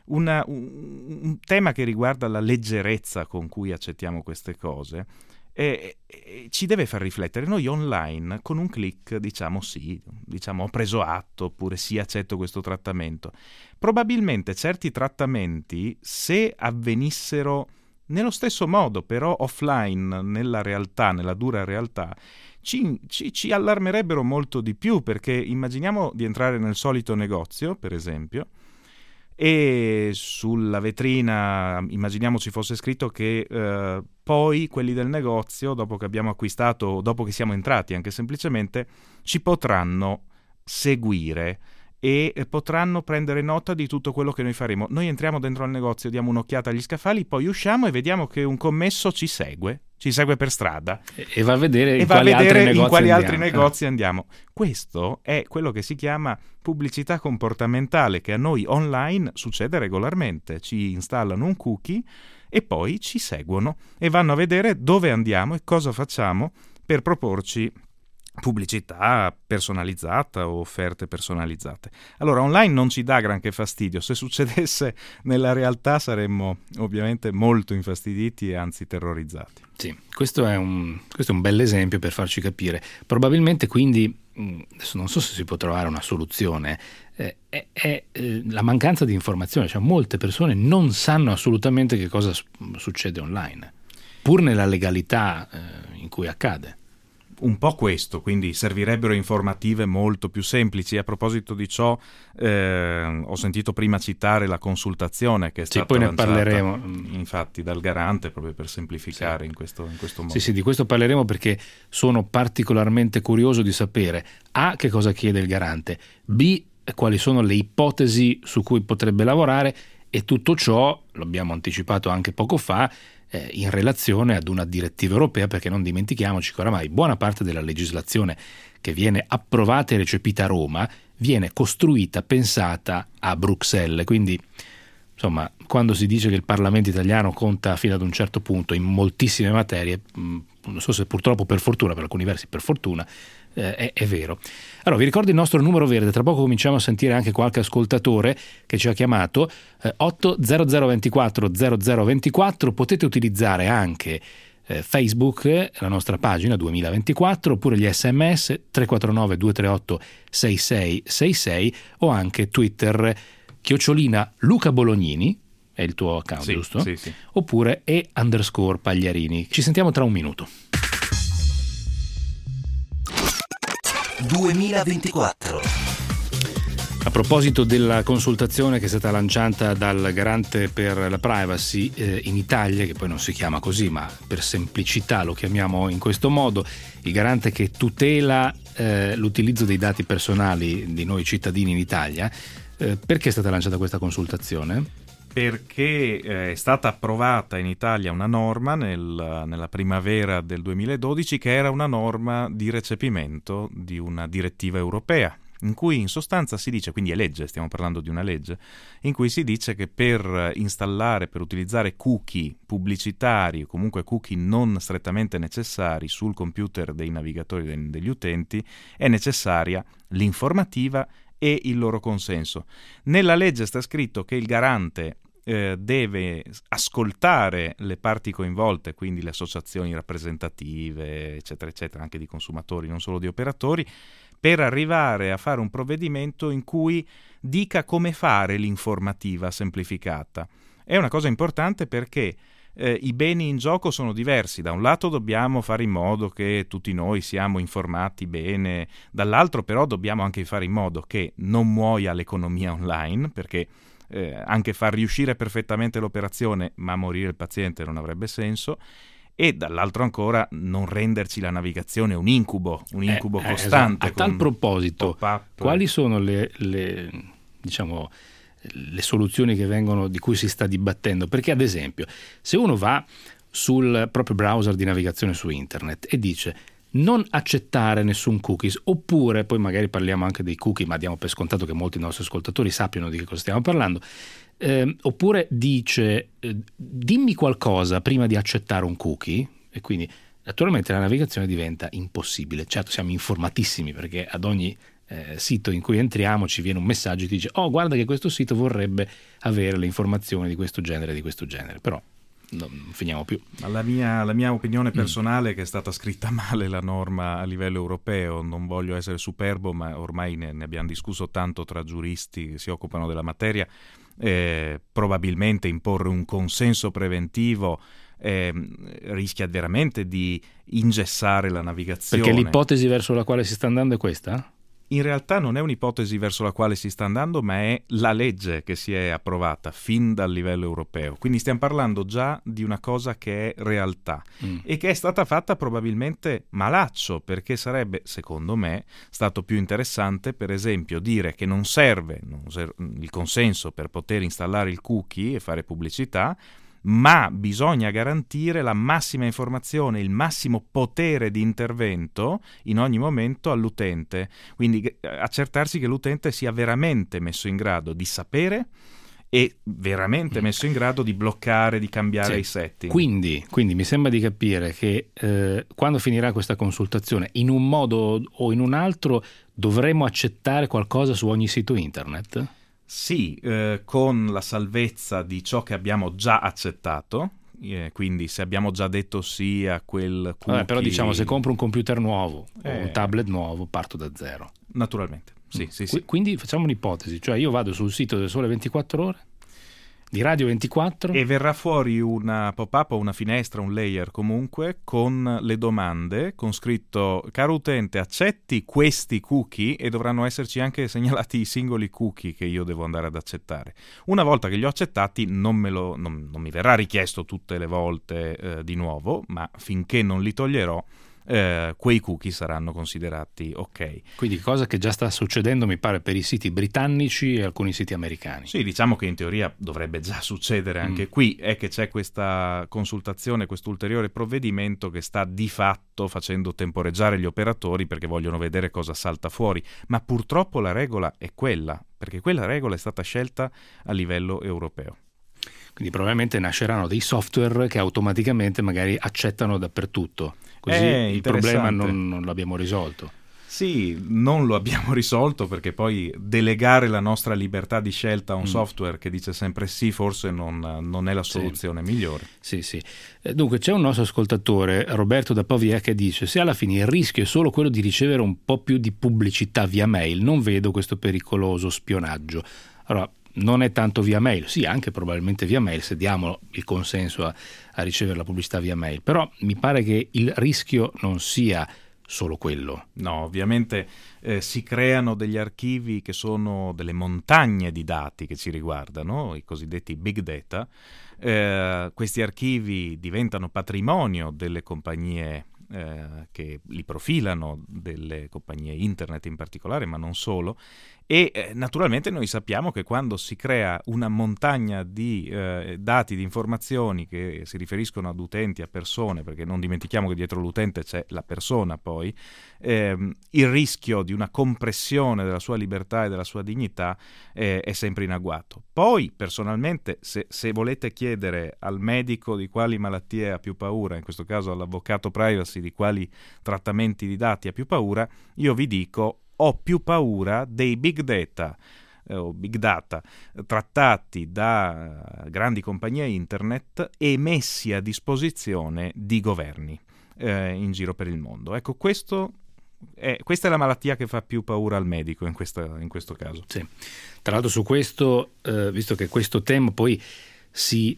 Un tema che riguarda la leggerezza con cui accettiamo queste cose ci deve far riflettere. Noi online con un click diciamo sì, diciamo ho preso atto, oppure sì, accetto questo trattamento. Probabilmente certi trattamenti, se avvenissero nello stesso modo però offline, nella realtà, nella dura realtà, ci allarmerebbero molto di più, perché immaginiamo di entrare nel solito negozio, per esempio, e sulla vetrina immaginiamo ci fosse scritto che poi quelli del negozio, dopo che abbiamo acquistato, dopo che siamo entrati anche semplicemente, ci potranno seguire e potranno prendere nota di tutto quello che noi faremo. Noi entriamo dentro al negozio, diamo un'occhiata agli scaffali, poi usciamo e vediamo che un commesso ci segue per strada e va a vedere in quali altri negozi andiamo. Questo è quello che si chiama pubblicità comportamentale, che a noi online succede regolarmente. Ci installano un cookie e poi ci seguono e vanno a vedere dove andiamo e cosa facciamo per proporci pubblicità personalizzata o offerte personalizzate. Allora online non ci dà granché fastidio. Se succedesse nella realtà saremmo ovviamente molto infastiditi e anzi terrorizzati. Sì, questo è un bel esempio per farci capire. Probabilmente quindi, adesso non so se si può trovare una soluzione, è la mancanza di informazione. Cioè molte persone non sanno assolutamente che cosa succede online, pur nella legalità in cui accade. Un po' questo, quindi servirebbero informative molto più semplici. A proposito di ciò, ho sentito prima citare la consultazione che è stata poi ne lanciata, parleremo, infatti, dal Garante, proprio per semplificare in questo modo. Sì, di questo parleremo, perché sono particolarmente curioso di sapere A, che cosa chiede il Garante, B, quali sono le ipotesi su cui potrebbe lavorare, e tutto ciò, lo abbiamo anticipato anche poco fa, in relazione ad una direttiva europea, perché non dimentichiamoci che oramai buona parte della legislazione che viene approvata e recepita a Roma viene costruita, pensata a Bruxelles. Quindi insomma, quando si dice che il Parlamento italiano conta fino ad un certo punto in moltissime materie, non so se purtroppo per fortuna, per alcuni versi per fortuna, è vero. Allora vi ricordo il nostro numero verde, tra poco cominciamo a sentire anche qualche ascoltatore che ci ha chiamato, 80024 0024, potete utilizzare anche Facebook, la nostra pagina 2024, oppure gli sms 349 238 6666 o anche Twitter @ Bolognini, è il tuo account, sì, giusto? Sì. Oppure _Pagliarini. Ci sentiamo tra un minuto. 2024. A proposito della consultazione che è stata lanciata dal Garante per la Privacy in Italia, che poi non si chiama così, ma per semplicità lo chiamiamo in questo modo, il Garante che tutela l'utilizzo dei dati personali di noi cittadini in Italia, perché è stata lanciata questa consultazione? Perché è stata approvata in Italia una norma nella primavera del 2012 che era una norma di recepimento di una direttiva europea, in cui in sostanza si dice, quindi è legge, stiamo parlando di una legge, in cui si dice che per installare, per utilizzare cookie pubblicitari o comunque cookie non strettamente necessari sul computer dei navigatori degli utenti è necessaria l'informativa e il loro consenso. Nella legge sta scritto che il garante deve ascoltare le parti coinvolte, quindi le associazioni rappresentative, eccetera, eccetera, anche di consumatori, non solo di operatori, per arrivare a fare un provvedimento in cui dica come fare l'informativa semplificata. È una cosa importante perché i beni in gioco sono diversi. Da un lato dobbiamo fare in modo che tutti noi siamo informati bene, dall'altro però dobbiamo anche fare in modo che non muoia l'economia online, perché anche far riuscire perfettamente l'operazione ma morire il paziente non avrebbe senso, e dall'altro ancora non renderci la navigazione un incubo costante. Esatto. A tal proposito, pop-up. Quali sono le soluzioni di cui si sta dibattendo? Perché ad esempio se uno va sul proprio browser di navigazione su internet e dice non accettare nessun cookies, oppure poi magari parliamo anche dei cookie, ma diamo per scontato che molti nostri ascoltatori sappiano di che cosa stiamo parlando, oppure dice dimmi qualcosa prima di accettare un cookie, e quindi naturalmente la navigazione diventa impossibile. Certo, siamo informatissimi perché ad ogni sito in cui entriamo ci viene un messaggio che ti dice guarda che questo sito vorrebbe avere le informazioni di questo genere, però non finiamo più. La mia opinione personale è che è stata scritta male la norma a livello europeo. Non voglio essere superbo, ma ormai ne abbiamo discusso tanto tra giuristi che si occupano della materia. Probabilmente imporre un consenso preventivo rischia veramente di ingessare la navigazione. Perché l'ipotesi verso la quale si sta andando è questa? In realtà non è un'ipotesi verso la quale si sta andando, ma è la legge che si è approvata fin dal livello europeo. Quindi stiamo parlando già di una cosa che è realtà e che è stata fatta probabilmente malaccio, perché sarebbe, secondo me, stato più interessante, per esempio, dire che non serve il consenso per poter installare il cookie e fare pubblicità, ma bisogna garantire la massima informazione, il massimo potere di intervento in ogni momento all'utente, quindi accertarsi che l'utente sia veramente messo in grado di sapere e veramente messo in grado di bloccare, di cambiare i setting. Quindi mi sembra di capire che quando finirà questa consultazione, in un modo o in un altro dovremo accettare qualcosa su ogni sito internet? Sì, con la salvezza di ciò che abbiamo già accettato, quindi se abbiamo già detto sì a quel cookie... però diciamo, se compro un computer nuovo o un tablet nuovo, parto da zero. Naturalmente, sì. Quindi facciamo un'ipotesi, cioè io vado sul sito del Sole 24 Ore, di Radio 24... E verrà fuori una pop-up o una finestra, un layer comunque, con le domande, con scritto «Caro utente, accetti questi cookie?» e dovranno esserci anche segnalati i singoli cookie che io devo andare ad accettare. Una volta che li ho accettati non mi verrà richiesto tutte le volte di nuovo, ma finché non li toglierò quei cookie saranno considerati ok. Quindi cosa che già sta succedendo mi pare per i siti britannici e alcuni siti americani. Sì, diciamo che in teoria dovrebbe già succedere anche qui, è che c'è questa consultazione, questo ulteriore provvedimento che sta di fatto facendo temporeggiare gli operatori perché vogliono vedere cosa salta fuori, ma purtroppo la regola è quella, perché quella regola è stata scelta a livello europeo. Quindi probabilmente nasceranno dei software che automaticamente magari accettano dappertutto, così il problema non l'abbiamo risolto. Sì, non lo abbiamo risolto, perché poi delegare la nostra libertà di scelta a un software che dice sempre sì forse non è la soluzione migliore. Sì. Dunque c'è un nostro ascoltatore, Roberto da Pavia, che dice: se alla fine il rischio è solo quello di ricevere un po' più di pubblicità via mail, non vedo questo pericoloso spionaggio. Allora, non è tanto via mail, sì, anche probabilmente via mail, se diamo il consenso a ricevere la pubblicità via mail, però mi pare che il rischio non sia solo quello. No, ovviamente si creano degli archivi che sono delle montagne di dati che ci riguardano, i cosiddetti big data. Questi archivi diventano patrimonio delle compagnie che li profilano, delle compagnie internet in particolare, ma non solo. E naturalmente noi sappiamo che quando si crea una montagna di dati, di informazioni che si riferiscono ad utenti, a persone, perché non dimentichiamo che dietro l'utente c'è la persona poi, il rischio di una compressione della sua libertà e della sua dignità è sempre in agguato. Poi personalmente, se volete chiedere al medico di quali malattie ha più paura, in questo caso all'avvocato privacy di quali trattamenti di dati ha più paura, io vi dico: ho più paura dei big data o big data trattati da grandi compagnie internet e messi a disposizione di governi in giro per il mondo. Ecco, questa è la malattia che fa più paura al medico in questo caso. Sì. Tra l'altro su questo, visto che questo tema poi si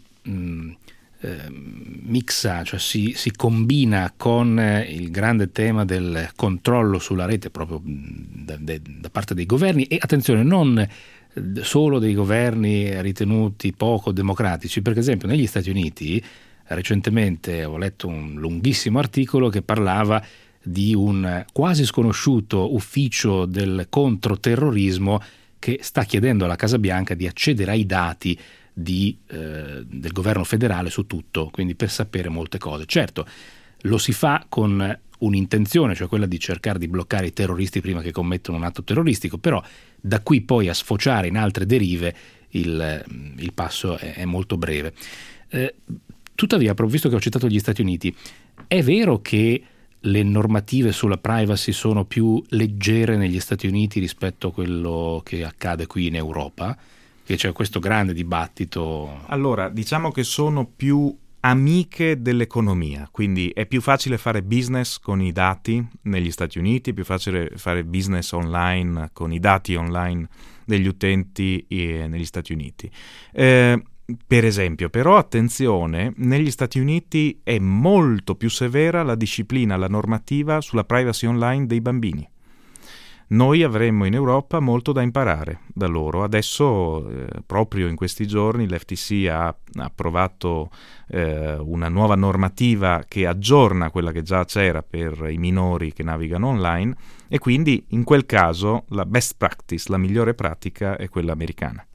mixa, cioè si combina con il grande tema del controllo sulla rete proprio da parte dei governi, e attenzione, non solo dei governi ritenuti poco democratici, perché ad esempio negli Stati Uniti recentemente ho letto un lunghissimo articolo che parlava di un quasi sconosciuto ufficio del controterrorismo che sta chiedendo alla Casa Bianca di accedere ai dati del governo federale su tutto, quindi per sapere molte cose. Certo, lo si fa con un'intenzione, cioè quella di cercare di bloccare i terroristi prima che commettano un atto terroristico, però da qui poi a sfociare in altre derive il passo è molto breve. Tuttavia, visto che ho citato gli Stati Uniti, è vero che le normative sulla privacy sono più leggere negli Stati Uniti rispetto a quello che accade qui in Europa? Che c'è questo grande dibattito. Allora, diciamo che sono più amiche dell'economia, quindi è più facile fare business con i dati negli Stati Uniti, è più facile fare business online con i dati online degli utenti negli Stati Uniti. Per esempio, però attenzione, negli Stati Uniti è molto più severa la disciplina, la normativa sulla privacy online dei bambini. Noi avremmo in Europa molto da imparare da loro. Adesso, proprio in questi giorni, l'FTC ha approvato una nuova normativa che aggiorna quella che già c'era per i minori che navigano online, e quindi in quel caso la best practice, la migliore pratica, è quella americana.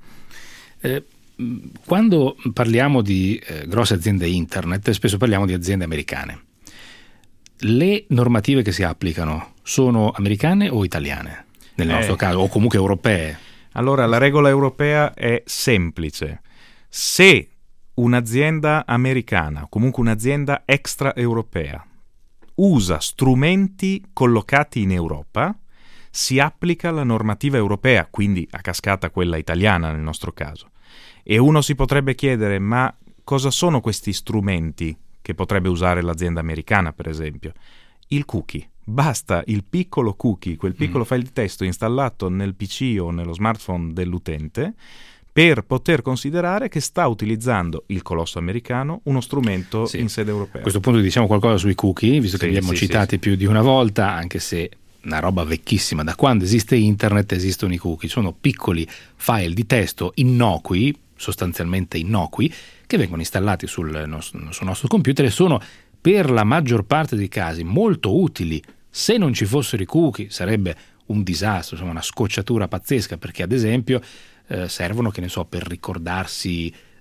Quando parliamo di grosse aziende internet, spesso parliamo di aziende americane. Le normative che si applicano sono americane o italiane, nel nostro caso, o comunque europee? Allora, la regola europea è semplice. Se un'azienda americana, o comunque un'azienda extraeuropea, usa strumenti collocati in Europa, si applica la normativa europea, quindi a cascata quella italiana nel nostro caso. E uno si potrebbe chiedere: ma cosa sono questi strumenti che potrebbe usare l'azienda americana, per esempio? Il cookie. Basta il piccolo cookie, quel piccolo file di testo installato nel PC o nello smartphone dell'utente, per poter considerare che sta utilizzando il colosso americano uno strumento in sede europea. A questo punto diciamo qualcosa sui cookie, visto che li abbiamo citati più di una volta, anche se una roba vecchissima. Da quando esiste internet esistono i cookie. Sono piccoli file di testo innocui, sostanzialmente innocui, che vengono installati sul nostro computer e sono per la maggior parte dei casi molto utili. Se non ci fossero i cookie sarebbe un disastro, una scocciatura pazzesca, perché ad esempio servono, che ne so, per ricordarsi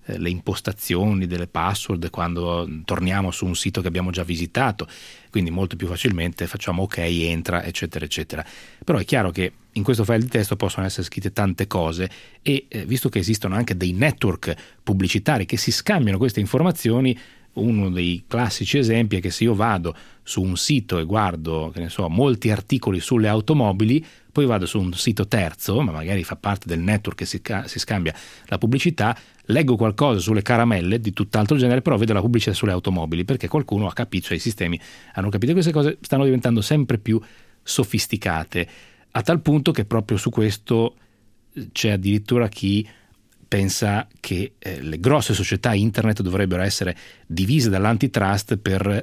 le impostazioni delle password quando torniamo su un sito che abbiamo già visitato, quindi molto più facilmente facciamo ok, entra, eccetera eccetera. Però è chiaro che in questo file di testo possono essere scritte tante cose e visto che esistono anche dei network pubblicitari che si scambiano queste informazioni, uno dei classici esempi è che se io vado su un sito e guardo, che ne so, molti articoli sulle automobili, poi vado su un sito terzo, ma magari fa parte del network che si scambia la pubblicità, leggo qualcosa sulle caramelle di tutt'altro genere, però vedo la pubblicità sulle automobili, perché qualcuno ha capito, cioè i sistemi hanno capito che queste cose stanno diventando sempre più sofisticate, a tal punto che proprio su questo c'è addirittura chi pensa che le grosse società internet dovrebbero essere divise dall'antitrust per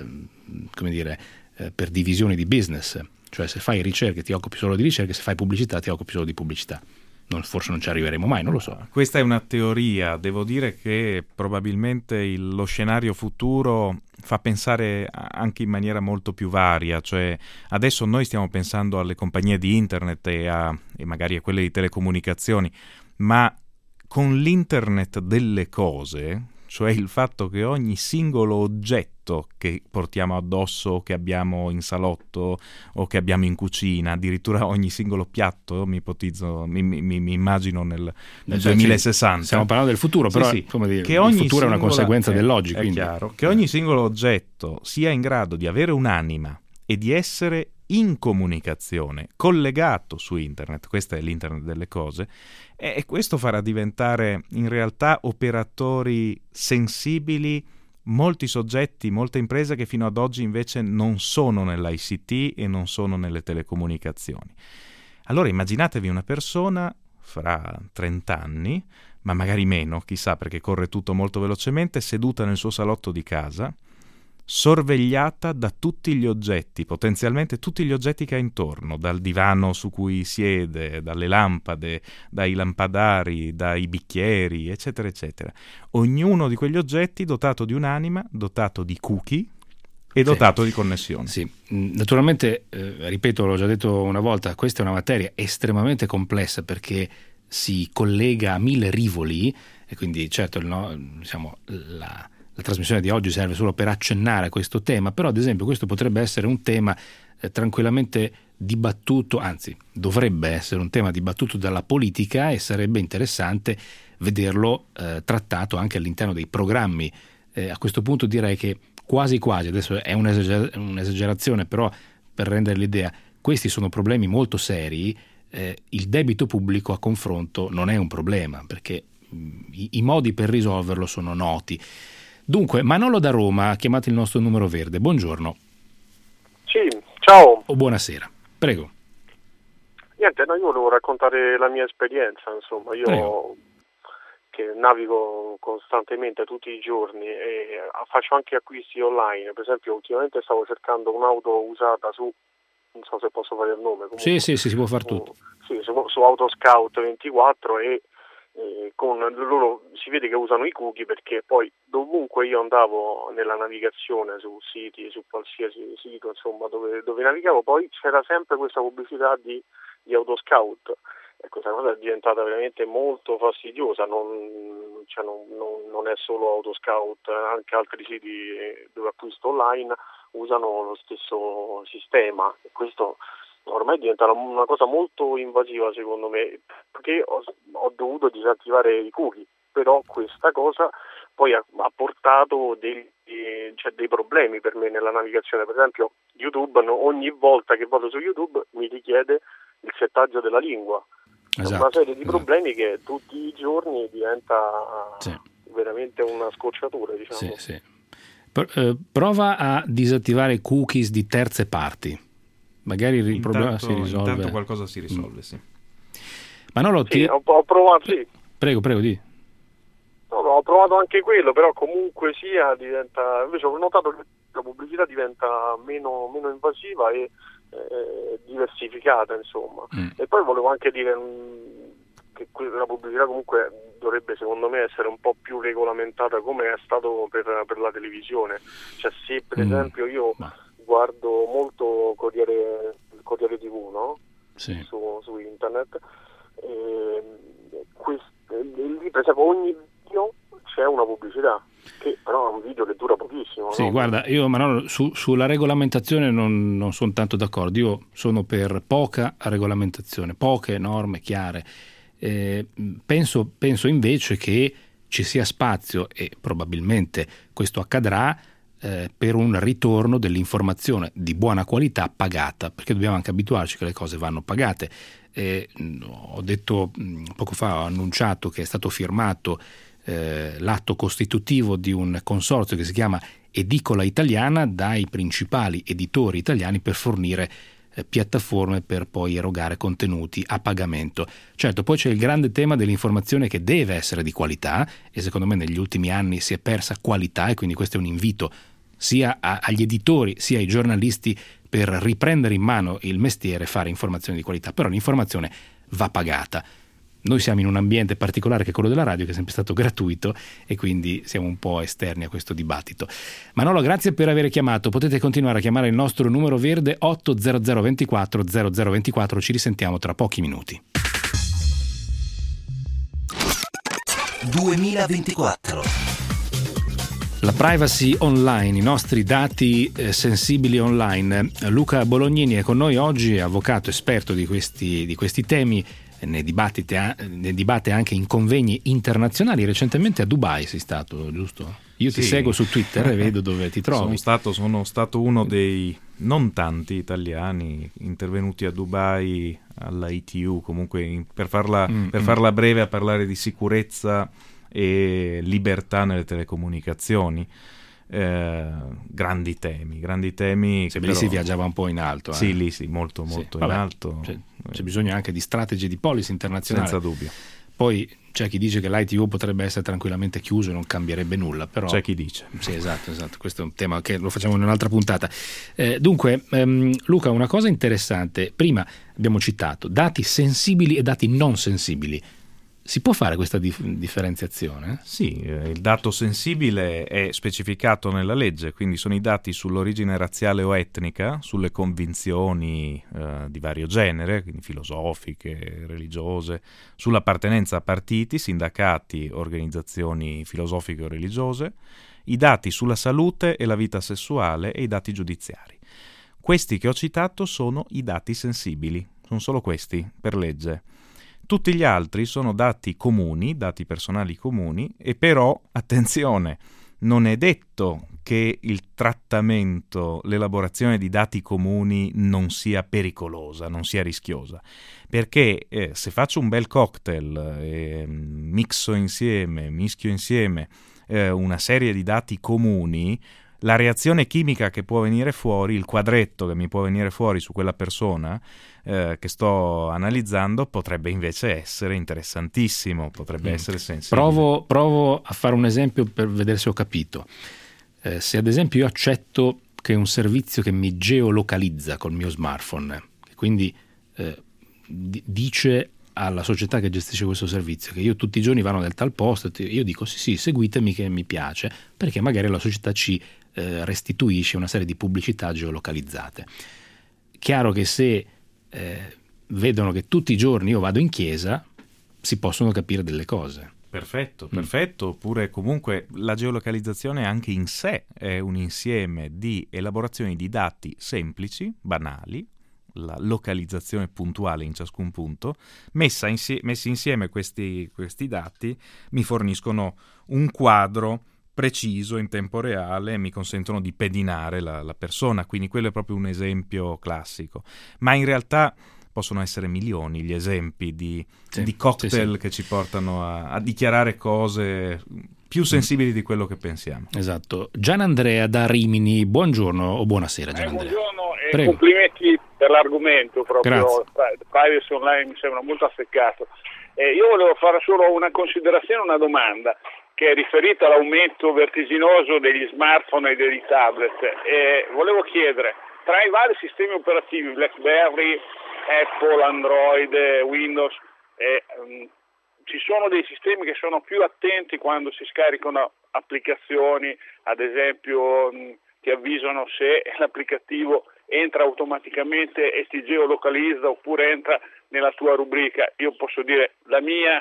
divisioni di business, cioè se fai ricerche ti occupi solo di ricerche, se fai pubblicità ti occupi solo di pubblicità. Forse non ci arriveremo mai, non lo so. Questa è una teoria, devo dire che probabilmente lo scenario futuro fa pensare anche in maniera molto più varia, cioè adesso noi stiamo pensando alle compagnie di internet e magari a quelle di telecomunicazioni, ma con l'internet delle cose, cioè il fatto che ogni singolo oggetto che portiamo addosso, che abbiamo in salotto o che abbiamo in cucina, addirittura ogni singolo piatto, mi immagino nel 2060. Stiamo parlando del futuro, però sì, come dire, che il futuro è una conseguenza dell'oggi. È quindi chiaro che ogni singolo oggetto sia in grado di avere un'anima e di essere in comunicazione, collegato su internet, questa è l'internet delle cose, e questo farà diventare in realtà operatori sensibili molti soggetti, molte imprese che fino ad oggi invece non sono nell'ICT e non sono nelle telecomunicazioni. Allora immaginatevi una persona fra 30 anni, ma magari meno, chissà, perché corre tutto molto velocemente, seduta nel suo salotto di casa, sorvegliata da tutti gli oggetti, potenzialmente tutti gli oggetti che ha intorno, dal divano su cui siede, dalle lampade, dai lampadari, dai bicchieri, eccetera, eccetera. Ognuno di quegli oggetti dotato di un'anima, dotato di cookie e dotato di connessioni. Sì, naturalmente, ripeto, l'ho già detto una volta, questa è una materia estremamente complessa perché si collega a 1000 rivoli e quindi certo la trasmissione di oggi serve solo per accennare a questo tema, però ad esempio questo potrebbe essere un tema tranquillamente dibattuto, anzi dovrebbe essere un tema dibattuto dalla politica e sarebbe interessante vederlo trattato anche all'interno dei programmi. A questo punto direi che quasi, adesso è un'esagerazione, però per rendere l'idea, questi sono problemi molto seri, il debito pubblico a confronto non è un problema, perché i modi per risolverlo sono noti. Dunque, Manolo da Roma ha chiamato il nostro numero verde. Buongiorno. Sì, ciao. O buonasera. Prego. Niente, io volevo raccontare la mia esperienza, insomma, io Prego. Che navigo costantemente tutti i giorni e faccio anche acquisti online. Per esempio, ultimamente stavo cercando un'auto usata non so se posso fare il nome. Comunque, Sì, si può fare tutto. Sì, su Autoscout 24 e con loro si vede che usano i cookie perché poi dovunque io andavo nella navigazione su siti, su qualsiasi sito insomma dove navigavo, poi c'era sempre questa pubblicità di Autoscout e questa cosa è diventata veramente molto fastidiosa, non è solo Autoscout, anche altri siti dove acquisto online usano lo stesso sistema e questo ormai diventa una cosa molto invasiva secondo me, perché ho dovuto disattivare i cookie, però questa cosa poi ha portato dei problemi per me nella navigazione. Per esempio YouTube, ogni volta che vado su YouTube mi richiede il settaggio della lingua. Esatto, una serie di problemi che tutti i giorni diventa veramente una scocciatura, diciamo. Sì. Prova a disattivare i cookies di terze parti. Magari il problema si risolve. Intanto qualcosa si risolve, sì. Manolo, ho provato, sì. Prego, di. No, ho provato anche quello, però comunque sia diventa. Invece ho notato che la pubblicità diventa meno invasiva e diversificata, insomma. E poi volevo anche dire che la pubblicità comunque dovrebbe secondo me essere un po' più regolamentata come è stato per la televisione. Cioè se per esempio io guardo molto Corriere TV, no? Sì. Su internet, lì per esempio ogni video minimo. Sì, no? guarda, io Manolo, sulla regolamentazione non sono tanto d'accordo. Io sono per poca regolamentazione, poche norme chiare. Penso invece che ci sia spazio, e probabilmente questo accadrà, per un ritorno dell'informazione di buona qualità pagata, perché dobbiamo anche abituarci che le cose vanno pagate. Ho detto poco fa, ho annunciato che è stato firmato l'atto costitutivo di un consorzio che si chiama Edicola Italiana dai principali editori italiani per fornire piattaforme per poi erogare contenuti a pagamento. Certo, poi c'è il grande tema dell'informazione che deve essere di qualità, e secondo me negli ultimi anni si è persa qualità, e quindi questo è un invito sia agli editori sia ai giornalisti per riprendere in mano il mestiere e fare informazione di qualità. Però l'informazione va pagata. Noi siamo in un ambiente particolare che è quello della radio, che è sempre stato gratuito, e quindi siamo un po' esterni a questo dibattito. Manolo, grazie per aver chiamato. Potete continuare a chiamare il nostro numero verde 800 24 0024. Ci risentiamo tra pochi minuti. 2024. La privacy online, i nostri dati sensibili online. Luca Bolognini è con noi oggi, è avvocato esperto di questi temi. Ne dibatte anche in convegni internazionali. Recentemente a Dubai sei stato, giusto? Io ti seguo su Twitter e vedo dove ti trovi. Sono stato uno dei non tanti italiani intervenuti a Dubai alla ITU, comunque per farla breve, a parlare di sicurezza e libertà nelle telecomunicazioni. Grandi temi Se lì si viaggiava un po' in alto. Sì, lì sì, molto in alto. C'è bisogno anche di strategie di policy internazionale, senza dubbio. Poi c'è chi dice che l'ITU potrebbe essere tranquillamente chiuso e non cambierebbe nulla, però c'è chi dice. Sì, esatto, questo è un tema che lo facciamo in un'altra puntata. Dunque, Luca, una cosa interessante, prima abbiamo citato dati sensibili e dati non sensibili. Si può fare questa differenziazione? Sì, il dato sensibile è specificato nella legge, quindi sono i dati sull'origine razziale o etnica, sulle convinzioni di vario genere, quindi filosofiche, religiose, sull'appartenenza a partiti, sindacati, organizzazioni filosofiche o religiose, i dati sulla salute e la vita sessuale e i dati giudiziari. Questi che ho citato sono i dati sensibili, sono solo questi per legge. Tutti gli altri sono dati comuni, dati personali comuni, e però, attenzione, non è detto che il trattamento, l'elaborazione di dati comuni non sia pericolosa, non sia rischiosa, perché se faccio un bel cocktail e mischio insieme una serie di dati comuni, la reazione chimica che può venire fuori, il quadretto che mi può venire fuori su quella persona che sto analizzando potrebbe invece essere interessantissimo, potrebbe essere sensibile. Provo a fare un esempio per vedere se ho capito. Se ad esempio io accetto che un servizio che mi geolocalizza col mio smartphone, quindi dice alla società che gestisce questo servizio che io tutti i giorni vado nel tal posto, io dico sì, seguitemi che mi piace, perché magari la società ci restituisce una serie di pubblicità geolocalizzate. Chiaro che se vedono che tutti i giorni io vado in chiesa, si possono capire delle cose. Perfetto, oppure comunque la geolocalizzazione anche in sé è un insieme di elaborazioni di dati semplici, banali, la localizzazione puntuale in ciascun punto, messi insieme questi dati mi forniscono un quadro preciso in tempo reale e mi consentono di pedinare la persona, quindi quello è proprio un esempio classico. Ma in realtà possono essere milioni gli esempi di cocktail che ci portano a dichiarare cose più sensibili di quello che pensiamo. Esatto. Gianandrea da Rimini, buongiorno o buonasera Gianandrea. Buongiorno e complimenti per l'argomento, proprio privacy online mi sembra molto azzeccato. Io volevo fare solo una considerazione, una domanda che è riferita all'aumento vertiginoso degli smartphone e degli tablet. Volevo chiedere, tra i vari sistemi operativi BlackBerry, Apple, Android, Windows, ci sono dei sistemi che sono più attenti quando si scaricano applicazioni, ad esempio ti avvisano se l'applicativo entra automaticamente e ti geolocalizza oppure entra nella tua rubrica. Io posso dire la mia,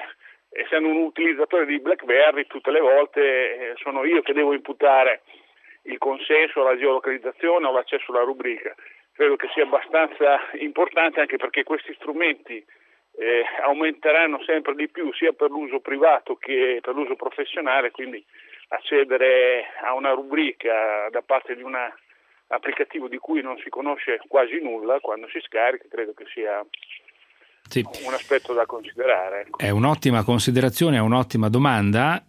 essendo un utilizzatore di BlackBerry, tutte le volte sono io che devo imputare consenso, la geolocalizzazione o l'accesso alla rubrica. Credo che sia abbastanza importante, anche perché questi strumenti aumenteranno sempre di più sia per l'uso privato che per l'uso professionale, quindi accedere a una rubrica da parte di un applicativo di cui non si conosce quasi nulla quando si scarica, credo che sia un aspetto da considerare. Ecco. È un'ottima considerazione, è un'ottima domanda.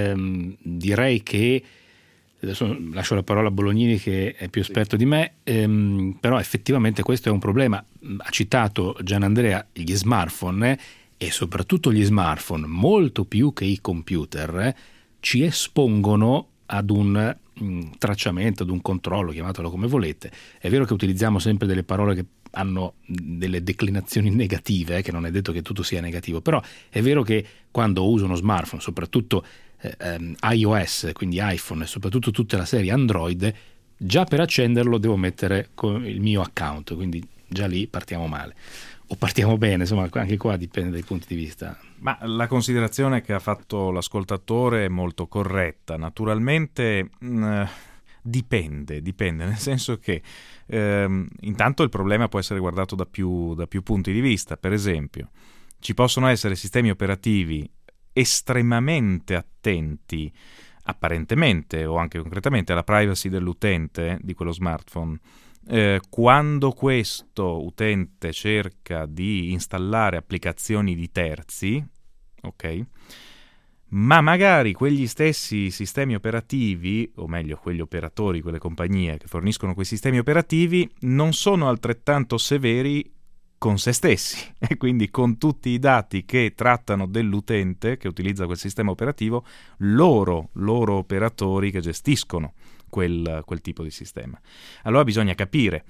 Direi che adesso lascio la parola a Bolognini, che è più esperto di me, però effettivamente questo è un problema. Ha citato Gianandrea gli smartphone, e soprattutto gli smartphone, molto più che i computer, ci espongono ad un tracciamento, ad un controllo, chiamatelo come volete. È vero che utilizziamo sempre delle parole che hanno delle declinazioni negative, che non è detto che tutto sia negativo, però è vero che quando uso uno smartphone, soprattutto iOS, quindi iPhone, e soprattutto tutta la serie Android, già per accenderlo devo mettere il mio account, quindi già lì partiamo male. O partiamo bene, insomma, anche qua dipende dai punti di vista. Ma la considerazione che ha fatto l'ascoltatore è molto corretta. Naturalmente dipende, nel senso che intanto il problema può essere guardato da più punti di vista. Per esempio, ci possono essere sistemi operativi estremamente attenti, apparentemente o anche concretamente, alla privacy dell'utente di quello smartphone. Quando questo utente cerca di installare applicazioni di terzi, ok? Ma magari quegli stessi sistemi operativi, o meglio quegli operatori, quelle compagnie che forniscono quei sistemi operativi, non sono altrettanto severi con se stessi, e quindi con tutti i dati che trattano dell'utente che utilizza quel sistema operativo, loro operatori che gestiscono quel tipo di sistema. Allora bisogna capire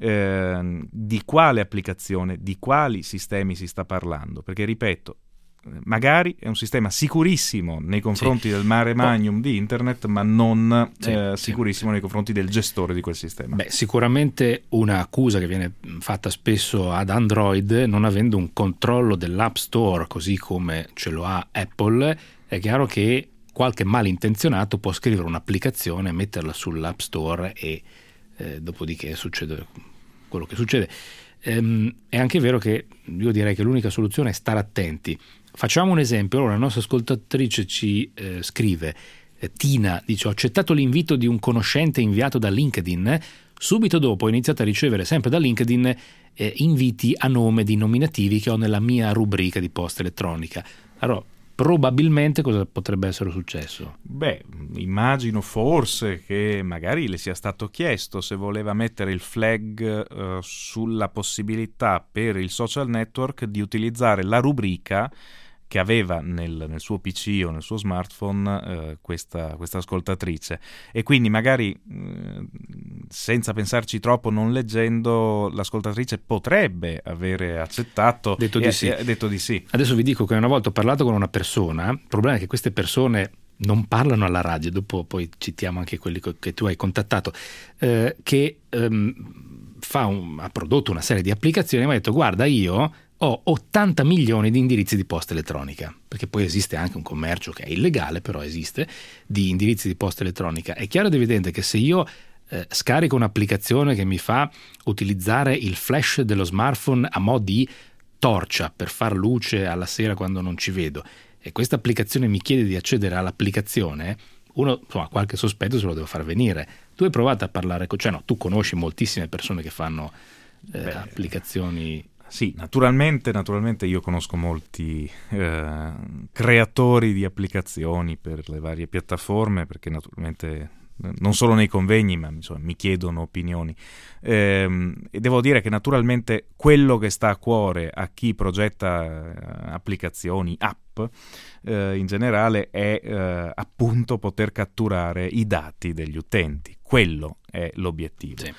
di quale applicazione, di quali sistemi si sta parlando, perché ripeto, magari è un sistema sicurissimo nei confronti del mare magnum di internet, ma non sicurissimo nei confronti del gestore di quel sistema. Beh, sicuramente un'accusa che viene fatta spesso ad Android, non avendo un controllo dell'App Store così come ce lo ha Apple, è chiaro che qualche malintenzionato può scrivere un'applicazione, metterla sull'App Store e dopodiché succede quello che succede. È anche vero che io direi che l'unica soluzione è stare attenti. Facciamo un esempio. Allora, la nostra ascoltatrice ci scrive, Tina dice: ho accettato l'invito di un conoscente inviato da LinkedIn, subito dopo ho iniziato a ricevere sempre da LinkedIn inviti a nome di nominativi che ho nella mia rubrica di posta elettronica. Allora, probabilmente cosa potrebbe essere successo? Beh, immagino forse che magari le sia stato chiesto se voleva mettere il flag sulla possibilità per il social network di utilizzare la rubrica che aveva nel suo PC o nel suo smartphone questa ascoltatrice, e quindi magari senza pensarci troppo, non leggendo, l'ascoltatrice potrebbe avere accettato detto di sì. Adesso vi dico che una volta ho parlato con una persona, il problema è che queste persone non parlano alla radio, dopo poi citiamo anche quelli che tu hai contattato, che ha prodotto una serie di applicazioni e mi ha detto: guarda, io ho 80 milioni di indirizzi di posta elettronica, perché poi esiste anche un commercio che è illegale, però esiste, di indirizzi di posta elettronica. È chiaro ed evidente che se io scarico un'applicazione che mi fa utilizzare il flash dello smartphone a mo' di torcia per far luce alla sera quando non ci vedo, e questa applicazione mi chiede di accedere all'applicazione, uno, insomma, qualche sospetto se lo devo far venire. Tu hai provato a parlare tu conosci moltissime persone che fanno applicazioni. Sì, naturalmente io conosco molti creatori di applicazioni per le varie piattaforme, perché naturalmente non solo nei convegni, ma insomma, mi chiedono opinioni, e devo dire che naturalmente quello che sta a cuore a chi progetta applicazioni, app in generale, è appunto poter catturare i dati degli utenti. Quello è l'obiettivo. Sì.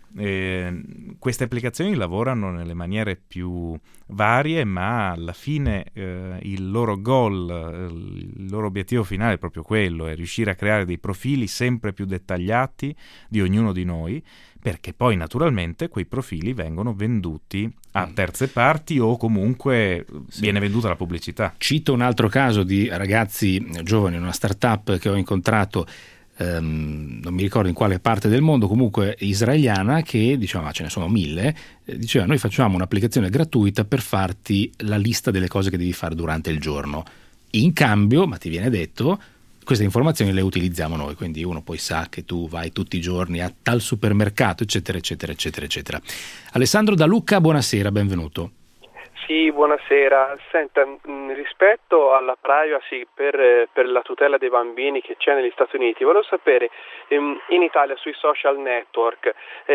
Queste applicazioni lavorano nelle maniere più varie, ma alla fine il loro goal, il loro obiettivo finale è proprio quello, è riuscire a creare dei profili sempre più dettagliati di ognuno di noi, perché poi naturalmente quei profili vengono venduti a terze parti o comunque viene venduta la pubblicità. Cito un altro caso di ragazzi giovani in una startup che ho incontrato non mi ricordo in quale parte del mondo, comunque israeliana, che diceva, ma ce ne sono 1000, diceva noi facciamo un'applicazione gratuita per farti la lista delle cose che devi fare durante il giorno, in cambio, ma ti viene detto, queste informazioni le utilizziamo noi, quindi uno poi sa che tu vai tutti i giorni a tal supermercato, eccetera eccetera eccetera eccetera. Alessandro da Lucca, buonasera, benvenuto. Sì, buonasera. Senta, rispetto alla privacy per la tutela dei bambini che c'è negli Stati Uniti, volevo sapere, in Italia sui social network,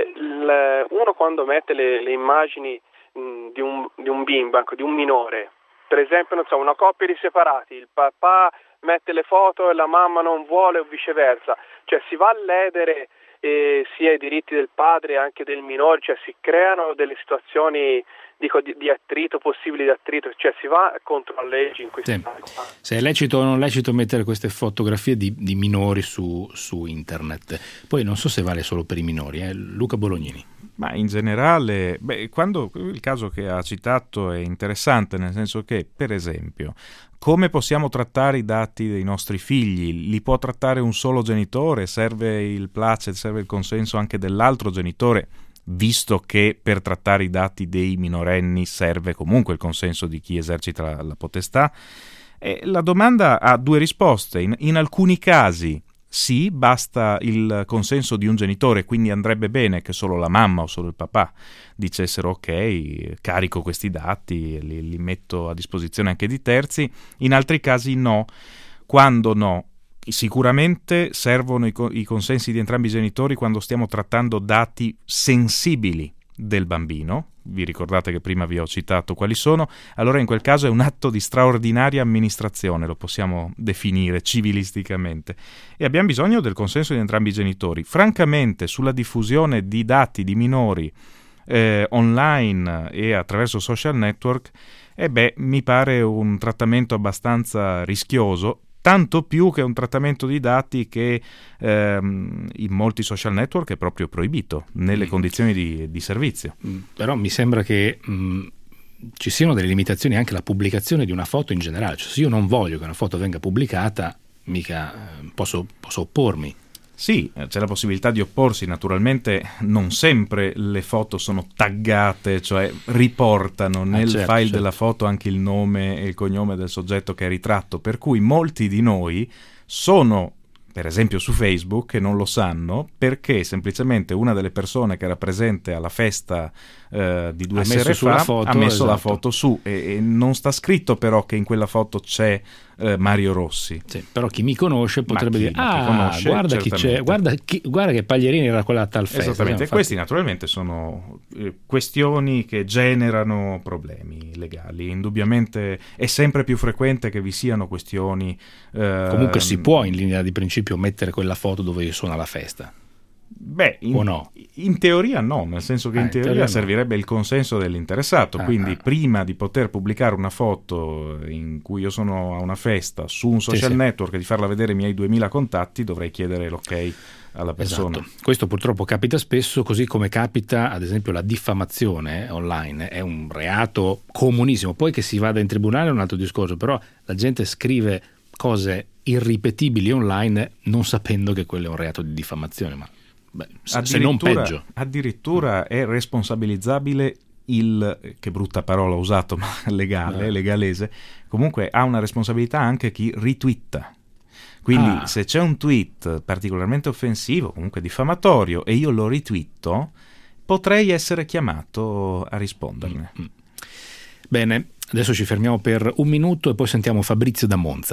uno quando mette le immagini di un bimbo, di un minore, per esempio, non so, una coppia di separati, il papà mette le foto e la mamma non vuole o viceversa, cioè si va a ledere sia i diritti del padre anche del minore, cioè si creano delle situazioni di attrito, possibili di attrito, cioè si va contro la legge in questi casi. Se è lecito o non lecito mettere queste fotografie di minori su internet, poi non so se vale solo per i minori, Luca Bolognini. Ma in generale, quando il caso che ha citato è interessante, nel senso che, per esempio, come possiamo trattare i dati dei nostri figli? Li può trattare un solo genitore? Serve il placet, serve il consenso anche dell'altro genitore? Visto che per trattare i dati dei minorenni serve comunque il consenso di chi esercita la potestà? La domanda ha due risposte. In alcuni casi sì, basta il consenso di un genitore, quindi andrebbe bene che solo la mamma o solo il papà dicessero ok, carico questi dati, li metto a disposizione anche di terzi. In altri casi no. Quando no? Sicuramente servono i consensi di entrambi i genitori quando stiamo trattando dati sensibili del bambino. Vi ricordate che prima vi ho citato quali sono? Allora in quel caso è un atto di straordinaria amministrazione, lo possiamo definire civilisticamente, e abbiamo bisogno del consenso di entrambi i genitori. Francamente, sulla diffusione di dati di minori online e attraverso social network, mi pare un trattamento abbastanza rischioso, tanto più che un trattamento di dati che in molti social network è proprio proibito nelle condizioni di servizio. Però mi sembra che ci siano delle limitazioni anche alla pubblicazione di una foto in generale, cioè se io non voglio che una foto venga pubblicata mica posso oppormi. Sì, c'è la possibilità di opporsi, naturalmente non sempre le foto sono taggate, cioè riportano nel file della foto anche il nome e il cognome del soggetto che è ritratto, per cui molti di noi sono, per esempio su Facebook, e non lo sanno perché semplicemente una delle persone che era presente alla festa di 2 sere fa ha messo la foto su e non sta scritto però che in quella foto c'è Mario Rossi. Sì, però chi mi conosce potrebbe dire guarda chi c'è, guarda che Paglierini era quella a tal festa. Esattamente, questi naturalmente sono questioni che generano problemi legali. Indubbiamente è sempre più frequente che vi siano questioni comunque si può in linea di principio mettere quella foto dove io sono alla festa. O no? In teoria no, nel senso che in teoria servirebbe il consenso dell'interessato, quindi prima di poter pubblicare una foto in cui io sono a una festa su un social network e di farla vedere ai miei 2000 contatti dovrei chiedere l'ok alla persona. Esatto. Questo purtroppo capita spesso, così come capita ad esempio la diffamazione online, è un reato comunissimo, poi che si vada in tribunale è un altro discorso, però la gente scrive cose irripetibili online non sapendo che quello è un reato di diffamazione, ma se non peggio. Addirittura è responsabilizzabile che brutta parola ho usato, ma legalese, comunque ha una responsabilità anche chi ritwitta. Quindi se c'è un tweet particolarmente offensivo, comunque diffamatorio, e io lo ritwitto, potrei essere chiamato a risponderne. Bene, adesso ci fermiamo per un minuto e poi sentiamo Fabrizio da Monza.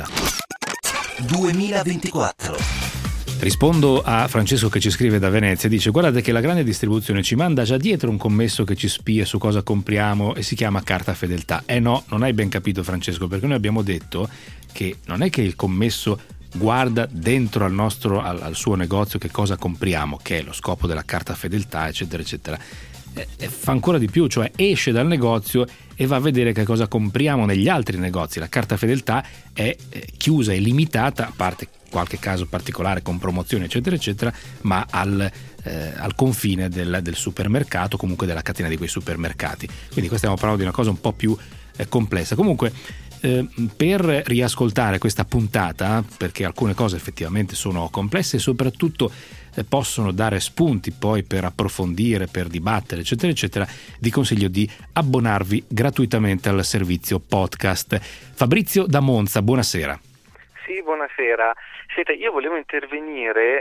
2024. Rispondo a Francesco che ci scrive da Venezia, dice guardate che la grande distribuzione ci manda già dietro un commesso che ci spia su cosa compriamo e si chiama carta fedeltà. No, non hai ben capito Francesco, perché noi abbiamo detto che non è che il commesso guarda dentro al suo negozio che cosa compriamo, che è lo scopo della carta fedeltà eccetera eccetera, fa ancora di più, cioè esce dal negozio e va a vedere che cosa compriamo negli altri negozi. La carta fedeltà è chiusa e limitata, a parte qualche caso particolare con promozioni eccetera eccetera, ma al confine del supermercato, comunque della catena di quei supermercati. Quindi qua stiamo parlando di una cosa un po' più complessa. Comunque Per riascoltare questa puntata, perché alcune cose effettivamente sono complesse e soprattutto possono dare spunti poi per approfondire, per dibattere, eccetera, eccetera, vi consiglio di abbonarvi gratuitamente al servizio podcast. Fabrizio da Monza, buonasera. Sì, buonasera. Senta, io volevo intervenire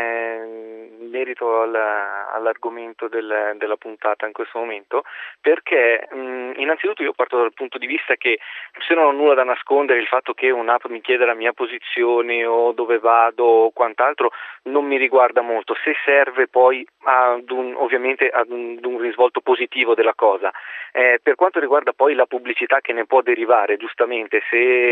in merito all'argomento della puntata in questo momento, perché innanzitutto io parto dal punto di vista che se non ho nulla da nascondere, il fatto che un'app mi chieda la mia posizione o dove vado o quant'altro non mi riguarda molto, se serve poi ovviamente ad un risvolto positivo della cosa. Per quanto riguarda poi la pubblicità che ne può derivare, giustamente,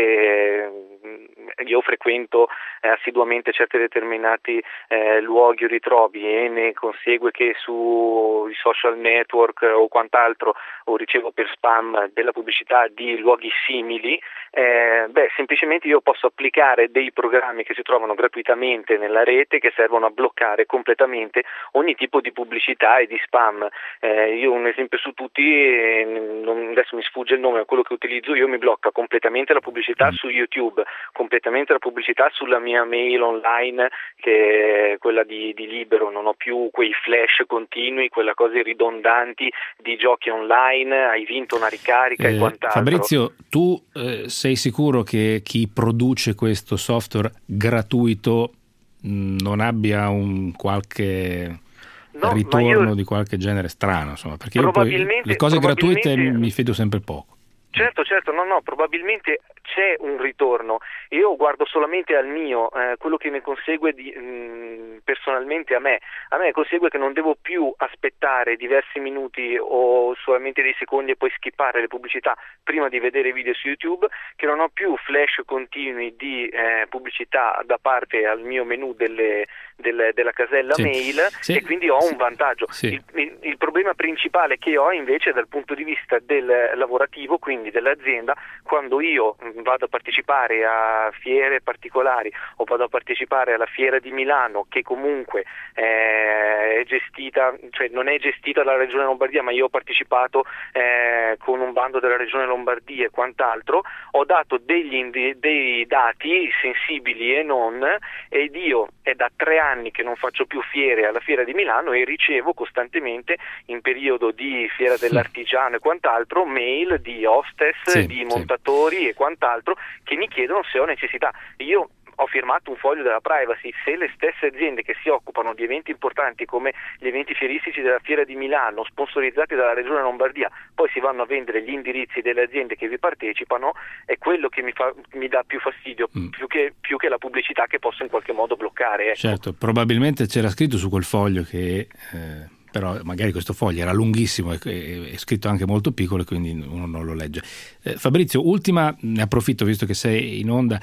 se io frequento assiduamente certi determinati luoghi o ritrovi e ne consegue che sui social network o quant'altro o ricevo per spam della pubblicità di luoghi simili, semplicemente io posso applicare dei programmi che si trovano gratuitamente nella rete che servono a bloccare completamente ogni tipo di pubblicità e di spam. Io un esempio su tutti, adesso mi sfugge il nome, ma quello che utilizzo io mi blocca completamente la pubblicità su YouTube, completamente la pubblicità sulla mia mail online, che è quella di Libero, non ho più quei flash continui, quelle cose ridondanti di giochi online, hai vinto una ricarica e quant'altro. Fabrizio, tu sei sicuro che chi produce questo software gratuito non abbia un qualche ritorno di qualche genere strano, insomma, perché io poi le cose gratuite mi fido sempre poco. Certo, no, probabilmente c'è un ritorno. Io guardo solamente al mio, quello che ne consegue personalmente a me consegue che non devo più aspettare diversi minuti o solamente dei secondi e poi skippare le pubblicità prima di vedere video su YouTube, che non ho più flash continui di pubblicità da parte al mio menu della casella mail, e quindi ho un vantaggio. Il problema principale che ho invece dal punto di vista del lavorativo, quindi dell'azienda, quando io vado a partecipare a fiere particolari o vado a partecipare alla fiera di Milano, che comunque è gestita, cioè non è gestita dalla Regione Lombardia, ma io ho partecipato con un bando della Regione Lombardia e quant'altro, ho dato dei dati sensibili e non, ed io è da 3 anni che non faccio più fiere alla fiera di Milano e ricevo costantemente in periodo di fiera dell'artigiano e quant'altro mail di hostess, di montatori e quant'altro che mi chiedono se ho necessità. Io ho firmato un foglio della privacy. Se le stesse aziende che si occupano di eventi importanti come gli eventi fieristici della Fiera di Milano, sponsorizzati dalla Regione Lombardia, poi si vanno a vendere gli indirizzi delle aziende che vi partecipano, è quello che mi dà più fastidio, più che la pubblicità che posso in qualche modo bloccare. Ecco. Certo, probabilmente c'era scritto su quel foglio che... però magari questo foglio era lunghissimo e scritto anche molto piccolo e quindi uno non lo legge. Fabrizio, ultima, ne approfitto visto che sei in onda,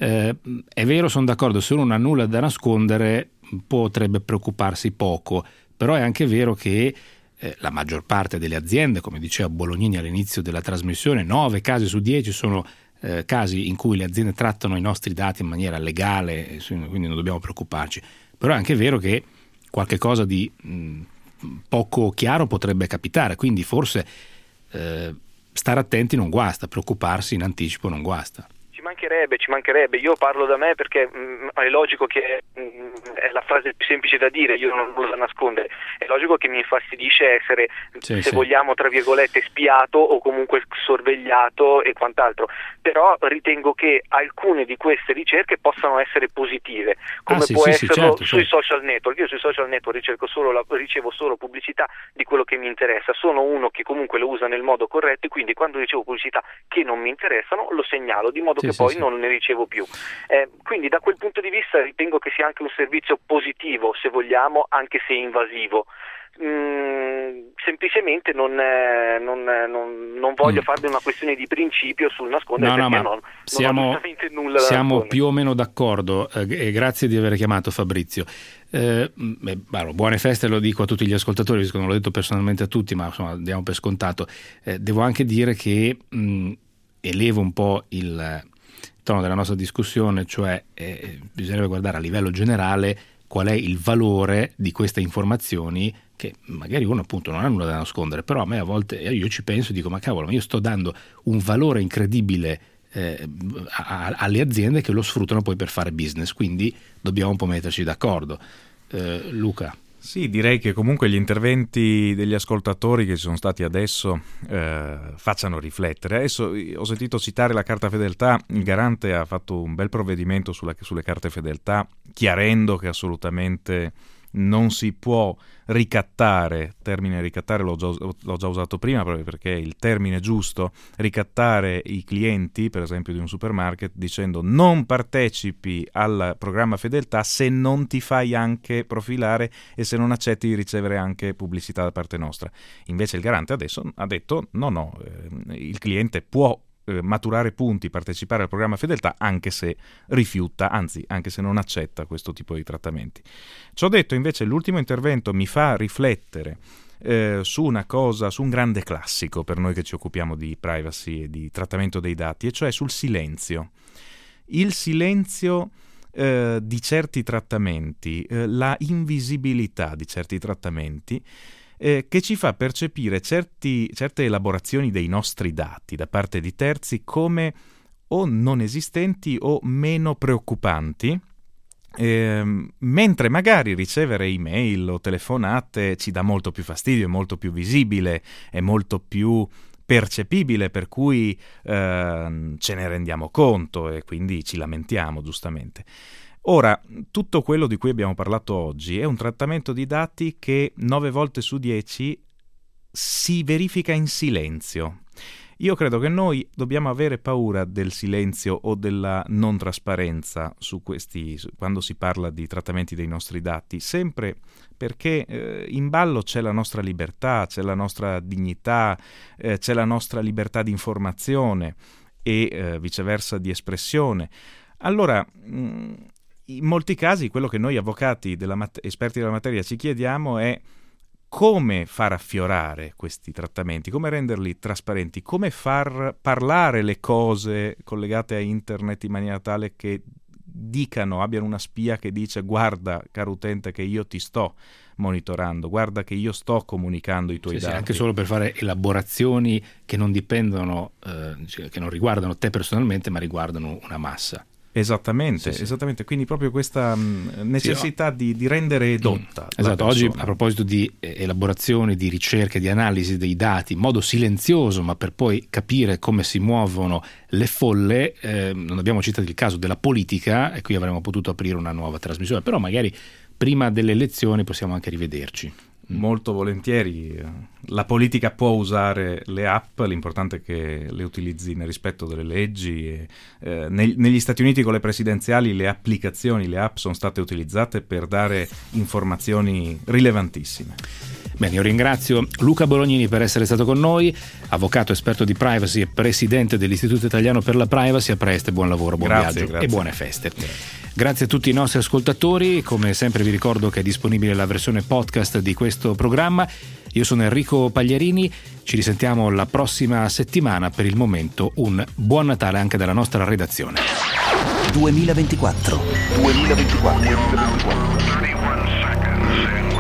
è vero, sono d'accordo, se uno non ha nulla da nascondere potrebbe preoccuparsi poco, però è anche vero che la maggior parte delle aziende, come diceva Bolognini all'inizio della trasmissione, 9 casi su 10 sono casi in cui le aziende trattano i nostri dati in maniera legale, quindi non dobbiamo preoccuparci, però è anche vero che qualche cosa di poco chiaro potrebbe capitare, quindi forse stare attenti non guasta, preoccuparsi in anticipo non guasta. Ci mancherebbe, io parlo da me perché è logico che è la frase più semplice da dire, io non ho nulla da nascondere, è logico che mi infastidisce essere, vogliamo tra virgolette, spiato o comunque sorvegliato e quant'altro, però ritengo che alcune di queste ricerche possano essere positive, come può esserlo sui social network. Io sui social network ricevo solo pubblicità di quello che mi interessa, sono uno che comunque lo usa nel modo corretto e quindi quando ricevo pubblicità che non mi interessano lo segnalo, di modo che poi non ne ricevo più. Quindi da quel punto di vista ritengo che sia anche un servizio positivo, se vogliamo, anche se invasivo. Semplicemente non voglio farne una questione di principio sul nascondere, perché non ho assolutamente nulla da nascondere. Siamo più o meno d'accordo, e grazie di aver chiamato Fabrizio. Buone feste, lo dico a tutti gli ascoltatori, visto che non l'ho detto personalmente a tutti, ma insomma diamo per scontato. Devo anche dire che elevo un po' il tono della nostra discussione, cioè bisognerebbe guardare a livello generale qual è il valore di queste informazioni, che magari uno appunto non ha nulla da nascondere, però a me a volte io ci penso e dico ma cavolo, ma io sto dando un valore incredibile alle aziende che lo sfruttano poi per fare business, quindi dobbiamo un po' metterci d'accordo. Luca? Sì, direi che comunque gli interventi degli ascoltatori che ci sono stati adesso facciano riflettere. Adesso ho sentito citare la carta fedeltà, il Garante ha fatto un bel provvedimento sulle carte fedeltà, chiarendo che assolutamente non si può ricattare, termine ricattare l'ho già usato prima proprio perché è il termine giusto, ricattare i clienti per esempio di un supermarket dicendo non partecipi al programma fedeltà se non ti fai anche profilare e se non accetti di ricevere anche pubblicità da parte nostra. Invece il Garante adesso ha detto no, il cliente può maturare punti, partecipare al programma fedeltà anche se rifiuta, anzi anche se non accetta questo tipo di trattamenti. Ciò detto, invece, l'ultimo intervento mi fa riflettere su una cosa, su un grande classico per noi che ci occupiamo di privacy e di trattamento dei dati, e cioè sul silenzio. Il silenzio di certi trattamenti, la invisibilità di certi trattamenti che ci fa percepire certe elaborazioni dei nostri dati da parte di terzi come o non esistenti o meno preoccupanti, mentre magari ricevere email o telefonate ci dà molto più fastidio, è molto più visibile, è molto più percepibile, per cui ce ne rendiamo conto e quindi ci lamentiamo giustamente. Ora, tutto quello di cui abbiamo parlato oggi è un trattamento di dati che 9 volte su 10 si verifica in silenzio. Io credo che noi dobbiamo avere paura del silenzio o della non trasparenza quando si parla di trattamenti dei nostri dati, sempre perché in ballo c'è la nostra libertà, c'è la nostra dignità, c'è la nostra libertà di informazione e viceversa di espressione. Allora, in molti casi quello che noi avvocati, esperti della materia, ci chiediamo è come far affiorare questi trattamenti, come renderli trasparenti, come far parlare le cose collegate a internet in maniera tale che abbiano una spia che dice guarda caro utente che io ti sto monitorando, guarda che io sto comunicando i tuoi dati. Sì, anche solo per fare elaborazioni che non dipendono, che non riguardano te personalmente ma riguardano una massa. Esattamente, quindi proprio questa necessità di rendere edotta. Esatto, oggi a proposito di elaborazioni, di ricerche, di analisi dei dati in modo silenzioso, ma per poi capire come si muovono le folle, non abbiamo citato il caso della politica, e qui avremmo potuto aprire una nuova trasmissione, però magari prima delle elezioni possiamo anche rivederci. Molto volentieri. La politica può usare le app, l'importante è che le utilizzi nel rispetto delle leggi. Negli Stati Uniti con le presidenziali le applicazioni, le app sono state utilizzate per dare informazioni rilevantissime. Bene, io ringrazio Luca Bolognini per essere stato con noi, avvocato esperto di privacy e presidente dell'Istituto Italiano per la Privacy. A presto, buon lavoro, buon viaggio e buone feste. Grazie a tutti i nostri ascoltatori, come sempre vi ricordo che è disponibile la versione podcast di questo programma. Io sono Enrico Pagliarini, ci risentiamo la prossima settimana. Per il momento un buon Natale anche dalla nostra redazione. 2024.